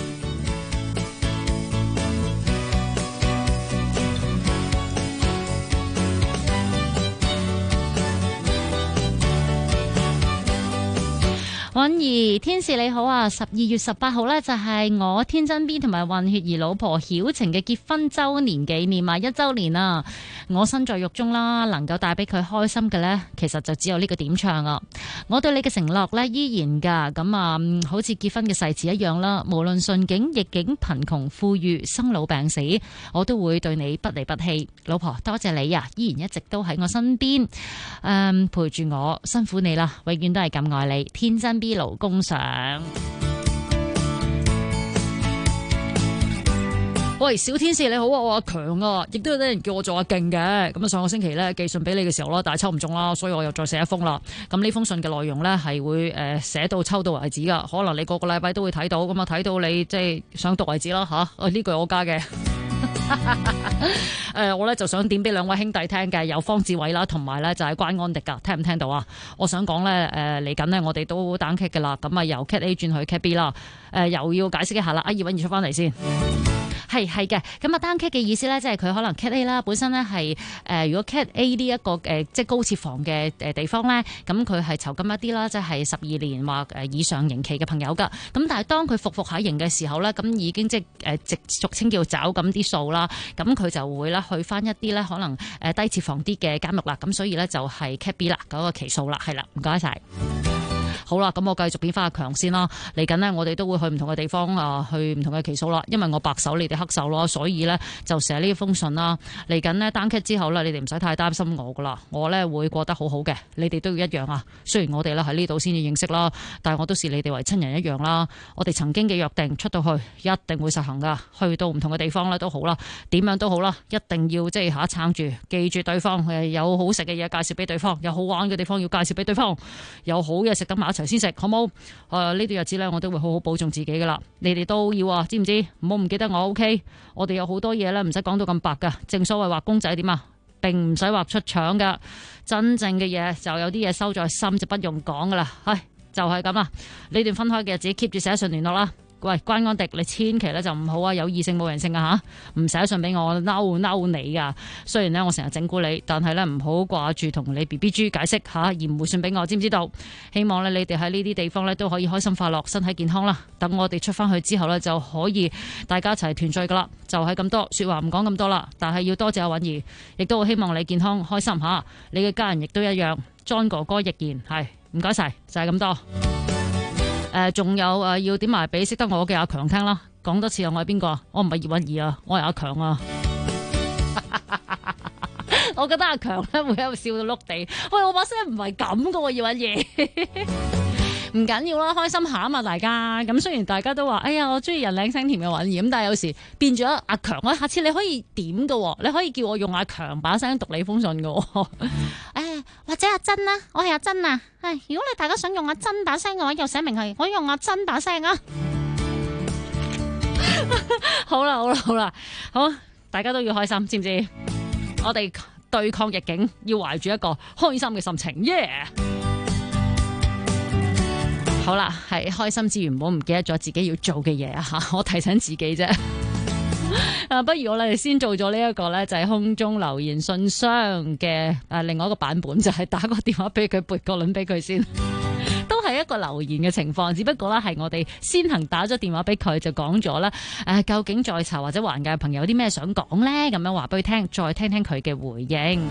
允兒，天使你好啊！12月18號呢，就係我天真 B 同埋混血兒老婆曉晴嘅結婚周年紀念啊，1週年啊！我身在獄中啦，能夠帶俾佢開心嘅呢，其實就只有呢個點唱啊！我對你嘅承諾呢，依然噶，咁啊，好似結婚嘅誓詞一樣啦。無論順境逆境、貧窮富裕、生老病死，我都會對你不離不棄。老婆，多謝你啊，依然一直都喺我身邊，陪住我，辛苦你啦，永遠都係咁愛你，天真 B 勞工上。喂，小天使你好啊，我阿強啊，亦都有啲人叫我做阿勁嘅。咁啊，上個星期咧寄信俾你嘅時候啦，但係抽唔中啦，所以我又再寫一封啦。咁呢封信嘅內容咧係會寫到抽到為止噶，可能你個禮拜都會睇到，咁啊睇到你即係想讀為止啦吓。呢句我加嘅。我咧就想點俾兩位兄弟聽嘅，有方志偉啦，同埋咧就係關安迪噶，聽唔聽到啊？我想講咧，嚟緊呢，我哋都單 Cat 嘅啦，咁啊由 Cat A 轉去 Cat B 啦，又要解釋一下啦。阿葉允兒出翻嚟先。係嘅，咁啊單 Cat 嘅意思咧，即係佢可能 Cat A 啦，本身咧係如果 Cat A 呢一個即係高設防嘅地方咧，咁佢係囚禁一啲啦，即係12年或以上刑期嘅朋友噶。咁但係當佢服下刑嘅時候咧，咁已經即係俗稱叫找咁啲數啦，咁佢就會咧去翻一啲咧可能低設防啲嘅監獄啦。咁所以咧就係 Cat B 啦嗰個期數啦，係啦，唔該晒。好啦，咁我繼續變翻阿強先啦。嚟緊呢，我哋都會去唔同嘅地方啊，去唔同嘅期數啦。因為我白手，你哋黑手咯，所以呢，就寫呢封信啦。嚟緊呢，單 Cat 之後呢，你哋唔使太擔心我噶啦，我呢會過得好好嘅。你哋都要一樣啊。雖然我哋咧喺呢度先至認識啦，但係我都視你哋為親人一樣啦。我哋曾經嘅約定出到去一定會實行噶。去到唔同嘅地方咧都好啦，點樣都好啦，一定要即係下撐住，記住對方有好食嘅嘢介紹俾對方，有好玩嘅地方要介紹俾對方，有好嘢食得埋一齊先食，好冇？呢段日子咧，我都會好好保重自己噶啦。你哋都要啊，知唔知？唔好唔記得我 OK。我哋有好多嘢咧，唔使講到咁白噶。正所謂畫公仔點啊，並唔使畫出腸噶。真正嘅嘢就有啲嘢收在心，就不用講噶啦。唉，就係咁啦。呢段分開嘅日子 keep 住寫信聯絡啦。喂，關安迪，你千祈咧就唔好啊，有異性冇人性啊吓，唔寫信俾我嬲你噶。雖然咧我成日整蠱你，但係咧唔好掛住同你 BB 豬解釋吓，而唔會信俾我，知唔知道？希望咧你哋喺呢啲地方咧都可以開心快樂，身體健康啦。等我哋出翻去之後咧就可以大家一齊團聚噶啦。就係咁多說話唔講咁多啦，但係要多謝阿允兒，亦都好希望你健康開心吓，你嘅家人亦都一樣。John 哥哥亦然係，唔該晒，就係咁多。仲有要點埋俾識得我嘅阿強聽啦，講多次啊，我係邊個？我唔係葉允兒啊，我係阿強啊。我覺得阿強咧會喺度笑到碌地。喂，我把聲唔係咁噶喎，葉允兒。唔緊要啦，開心下啊嘛，大家。咁雖然大家都話，哎呀，我中意人靚聲甜嘅允兒，咁但係有時變咗阿強啊，下次你可以點噶？你可以叫我用阿強把聲讀你封信噶。 或者阿珍啊，我係阿珍啊。如果你大家想用阿珍把聲嘅話，又寫明係我用阿珍把聲啊。 好啦，好，大家都要開心，知唔知？我哋對抗逆境，要懷住一個開心嘅心情。耶！好啦，係開心之餘，唔好唔記得咗自己要做嘅嘢啊！吓，我提醒自己啫。不如我哋先做咗呢一個呢，就係空中留言信箱嘅另外一個版本，就係打個電話俾佢，撥個輪俾佢先。都係一個留言嘅情況，只不過咧係我哋先行打咗電話俾佢，就講咗啦。究竟在囚或者環界嘅朋友有啲咩想講呢？咁樣話俾佢聽，再聽聽佢嘅回應。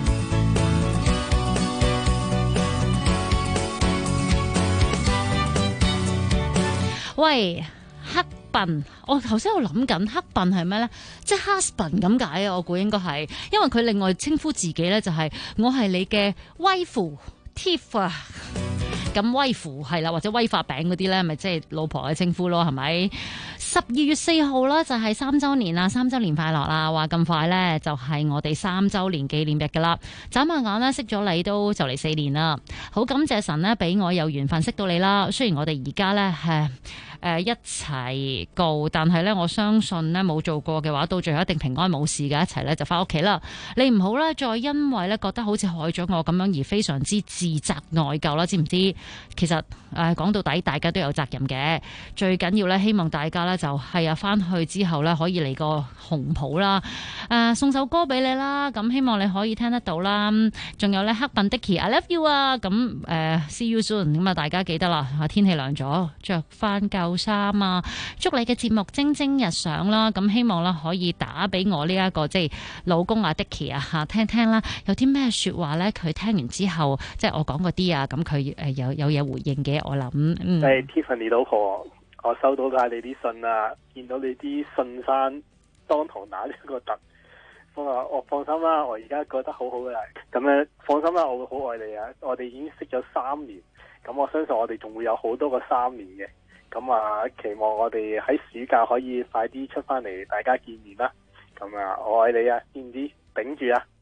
喂，黑笨，我頭先喺度諗緊黑笨係咩呢？即係 husband 咁解啊！我估應該係，因為佢另外稱呼自己呢，就係我係你嘅威父 Tiff 啊。咁威父係啦，或者威化餅嗰啲咧，咪即係老婆嘅稱呼咯，係咪？12月4號啦，就係3週年啦，3週年快樂啦！話咁快咧，就係我哋3週年紀念日噶啦。眨下眼咧，識咗你都就嚟4年啦。好感謝神咧，俾我有緣分識到你啦。雖然我哋而家咧一齊告，但係咧我相信咧冇做過嘅話，到最後一定平安冇事嘅，一齊咧就翻屋企啦。你唔好咧再因為咧覺得好似害咗我咁樣而非常之自責內疚啦，知唔知？其實講到底，大家都有責任嘅。最緊要咧，希望大家咧就係啊，翻去之後咧可以嚟個紅譜啦。送首歌俾你啦，咁希望你可以聽得到啦。仲有咧，黑笨 Dicky，I love you 啊！咁see you soon。咁啊，大家記得啦。天氣涼咗，着翻舊衫啊！祝你嘅節目蒸蒸日上啦。咁希望啦可以打俾我呢一個即係老公啊 Dicky 啊嚇，聽聽啦，有啲咩説話咧？佢聽完之後，即係我講嗰啲啊，咁佢有嘢回應嘅，我諗。 Tiffany 老婆，我收到晒你啲信啊，見到你啲信山當堂打呢個突，我放心啦，我而家覺得好好嘅，咁樣放心啦，我會好愛你啊！我哋已經識咗3年，咁我相信我哋仲會有好多個3年嘅，咁啊期望我哋喺暑假可以快啲出翻嚟，大家見面啦！咁啊，我愛你啊，知唔知？頂住啊！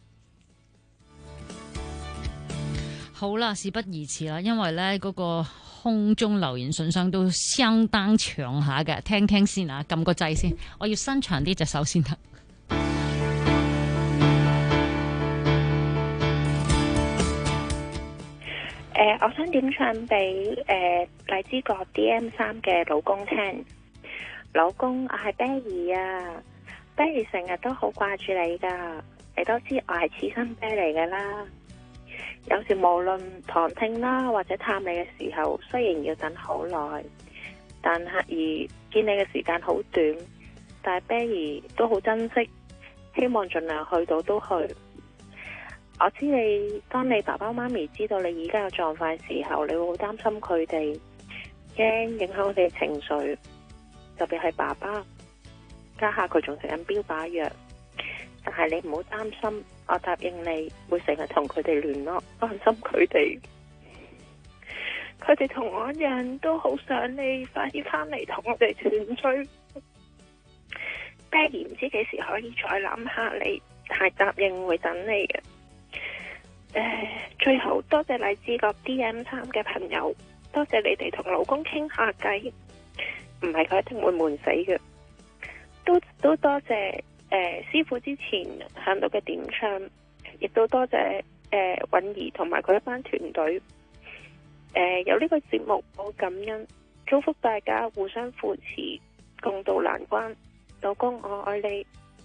好啦，事不宜遲啦，因為咧嗰個空中留言信箱都相當長下嘅，聽聽先啊，撳個掣先，我要伸長啲隻手先得。 我想點唱俾荔枝角 DM3 嘅老公聽。老公，我係 Berry 啊 ，Berry 成日都好掛住你噶，你都知我係黐身啤嚟噶啦。有時無論旁聽啦或者探你嘅時候，雖然要等好耐，但係而見你嘅時間好短，但係 Berry 都好珍惜，希望盡量去到都去。我知你當你爸爸媽咪知道你而家嘅狀況嘅時候，你會好擔心佢哋，驚影響佢哋情緒，特別係爸爸，家下佢仲食緊標靶藥。但係你唔好擔心，我答應你會成日同佢哋聯絡，關心佢哋。佢哋同我一樣都好想你快啲翻嚟同我哋團聚。Berry 唔知幾時可以再諗下你，但係答應會等你嘅。最後多謝荔枝角 DM3 嘅朋友，多謝你哋同老公傾下偈，唔係佢一定會悶死嘅。都多謝師傅之前響到嘅點唱，亦都多謝允兒同埋佢一班團隊。有呢個節目好感恩，祝福大家互相扶持，共度難關。老公，我愛你。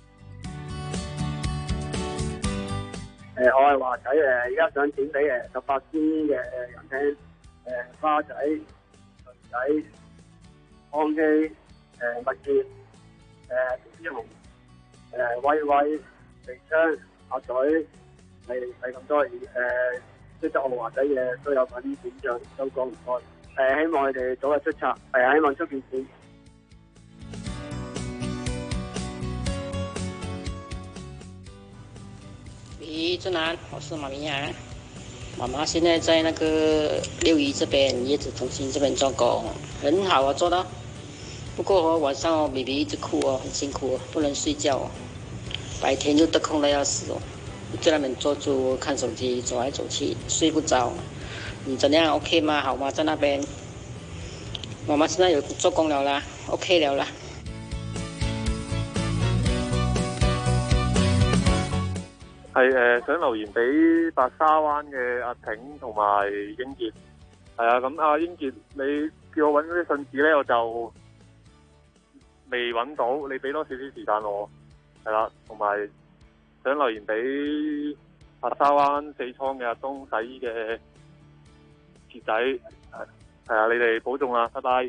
我係華仔而家想點俾18仙嘅人聽，花仔、驢仔、安基、麥健、之紅、威威、肥昌、阿水，係咁多即係我華仔嘅都有份點唱，都講唔該。希望佢哋早日出冊，希望出件事。 正南，我是马明阳。妈妈现在在那个六一这边月子中心这边做工，很好啊，做到。不过晚上baby 一直哭很辛苦不能睡觉白天就得空的要死在那边坐住看手机，走来走去，睡不着。你怎样 OK 吗？好吗？在那边，妈妈现在有做工了啦 ，OK 了啦。 係想留言俾白沙灣嘅阿挺同埋英傑。係啊，咁阿英傑，你叫我揾嗰啲信紙咧，我就未揾到，你俾多少少時間我。係啦，同埋想留言俾白沙灣四倉嘅阿東洗衣嘅傑仔。係啊，你哋保重啦，拜拜。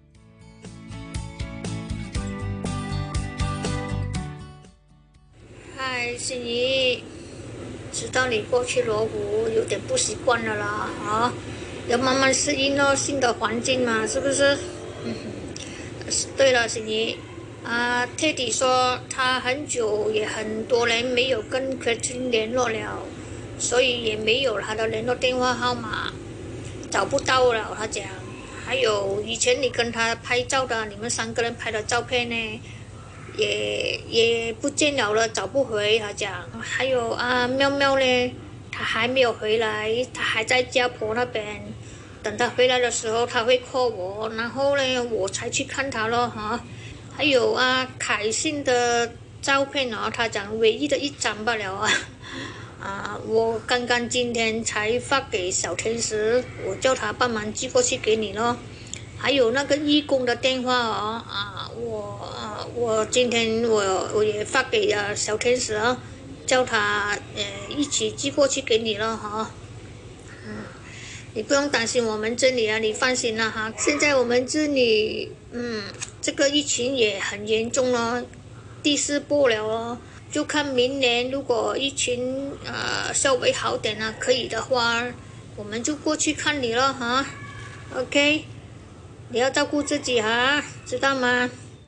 嗨，心怡，知道你过去罗湖有点不习惯了啦，啊，要慢慢适应咯，新的环境嘛，是不是？对了，心怡，啊 ，Teddy 说他很久也很多年没有跟 Christine 联络了，所以也没有他的联络电话号码，找不到了，他讲。还有以前你跟他拍照的，你们3个人拍的照片呢？也不见了，找不回。他讲，还有啊，喵喵呢，他还没有回来，他还在家婆那边。等他回来的时候，他会 call 我，然后呢，我才去看他咯哈。还有啊，凯信的照片哦，他讲唯一的一张罢了啊。啊，我刚刚今天才发给小天使，我叫他帮忙寄过去给你咯。还有那个义工的电话哦，我今天我也发给小天使啊，叫他一起寄过去给你了哈。你不用担心我们这里啊，你放心啦哈。现在我们这里这个疫情也很严重了，第4波了哦，就看明年如果疫情稍微好点了，可以的话，我们就过去看你了哈。OK。你要照顧自己嚇，知道嗎？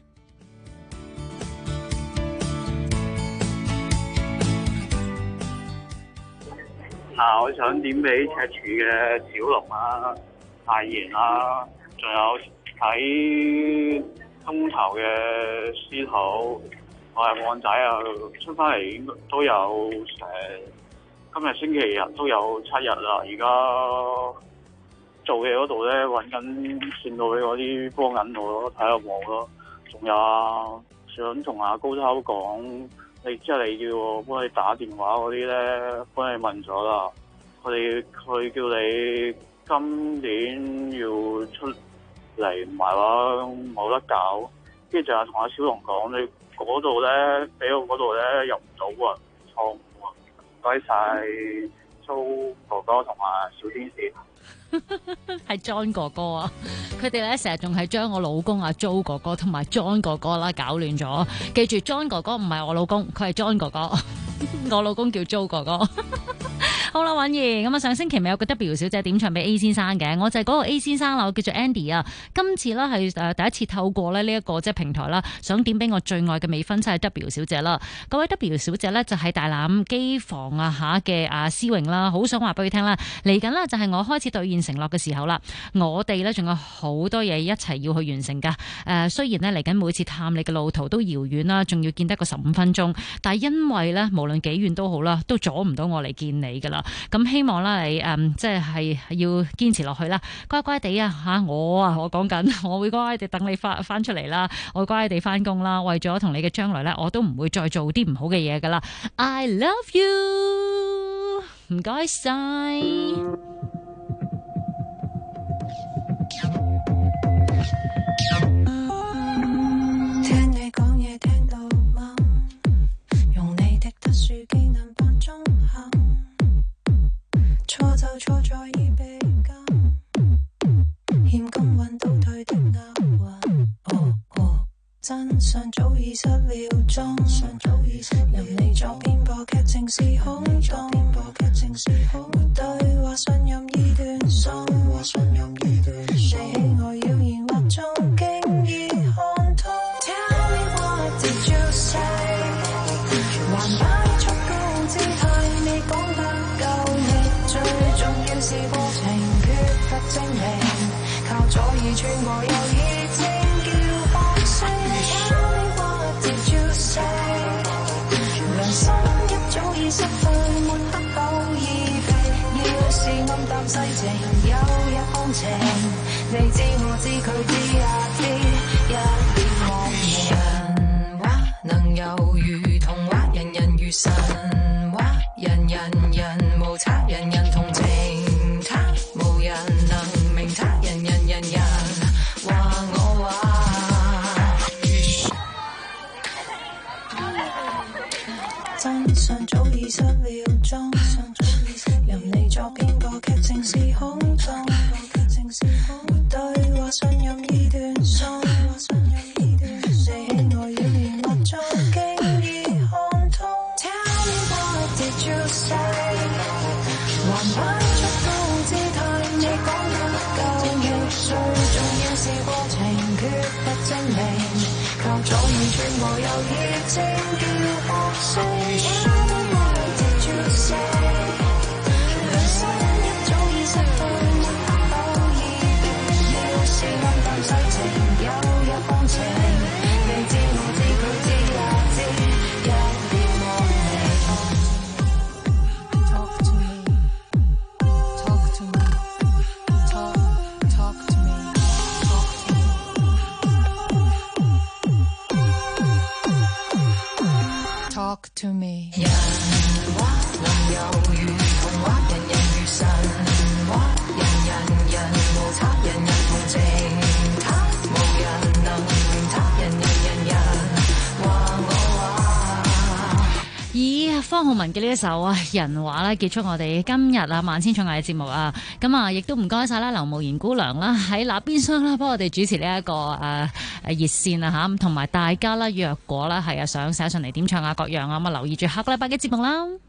我想點俾赤柱嘅小龍啦、泰妍啦，仲有喺東頭嘅司徒，我係旺仔啊，出翻嚟應該都有今日星期日都有7日啦，而家。做嘢嗰度咧，揾緊線路俾嗰啲幫緊我咯，睇下有冇咯。仲有想同阿高超講，你即係你叫我幫你打電話嗰啲咧，幫你問咗啦。佢叫你今年要出嚟，唔係話冇得搞。跟住就係同阿小龍講，你嗰度咧，俾我嗰度咧入唔到啊，錯誤啊！唔該晒蘇哥哥同埋小天使。 係 John 哥哥啊！佢哋咧成日仲係將我老公阿 Jo 哥哥同埋 John 哥哥啦搞亂咗。記住 John 哥哥唔係我老公，佢係 John 哥哥，我老公叫 Jo 哥哥。好啦，婉兒，咁啊，上星期咪有個 W 小姐點唱俾 A 先生嘅，我就係嗰個 A 先生啦，我叫做 Andy 啊。今次咧係第一次透過咧呢一個即係平台啦，想點俾我最愛嘅未婚妻 W 小姐啦。嗰位 W 小姐咧就喺大欖機房啊下嘅思榮啦，好想話俾佢聽啦，嚟緊呢就係我開始兌現承諾嘅時候啦。我哋咧仲有好多嘢一齊要去完成噶。雖然呢嚟緊每次探你嘅路途都遙遠啦，仲要見得個15分鐘，但係因為咧無論幾遠都好啦，都阻唔到我嚟見你噶啦。咁希望啦，你即係要堅持落去啦，乖乖地啊嚇！我講緊，我會乖乖地等你翻出嚟啦，我會乖乖地翻工啦。為咗同你嘅將來咧，我都唔會再做啲唔好嘅嘢噶啦。I love you， 唔該晒。 聽你講嘢聽到嗎？用你的特殊技能扮中肯。錯就錯在已被禁，欠公允倒退的押韻。真相早已失了蹤，任你作編播劇情是空洞，對話信任已斷送，你喜愛謠言惑眾經已看透。Tell me what did you say？ 還擺出高姿態，你講得夠力，最重要是過程缺乏證明，靠左耳穿過右耳尖叫放聲。Tell me what did you say？ 良心一早已失去，沒得到意味，要是暗淡世情，有日放晴，你知我知佢知啊知，一點忘形。人話能猶如童話，人人如神話。 擺出高姿態，你講得夠易碎，重要是過程缺乏證明，靠左耳轉我右耳正叫學識。良心一早已失去，偶爾要是暗淡世情，有一方情，你知我知佢知也知，一點莫名。Talk to me, talk to me, talk to me, talk to me。人話能有如童話，人人如神話，人無他，人人同情他，無人能令他，人話我話。 以方浩文嘅呢一首啊人話咧結束我哋今日啊萬千寵愛嘅節目啊，咁啊亦都唔該晒啦劉慕賢姑娘啦喺那邊廂啦幫我哋主持呢一個熱線啊嚇，同埋大家啦若果啦係啊想寫上嚟點唱啊各樣啊，咁啊留意住下個禮拜嘅節目啦。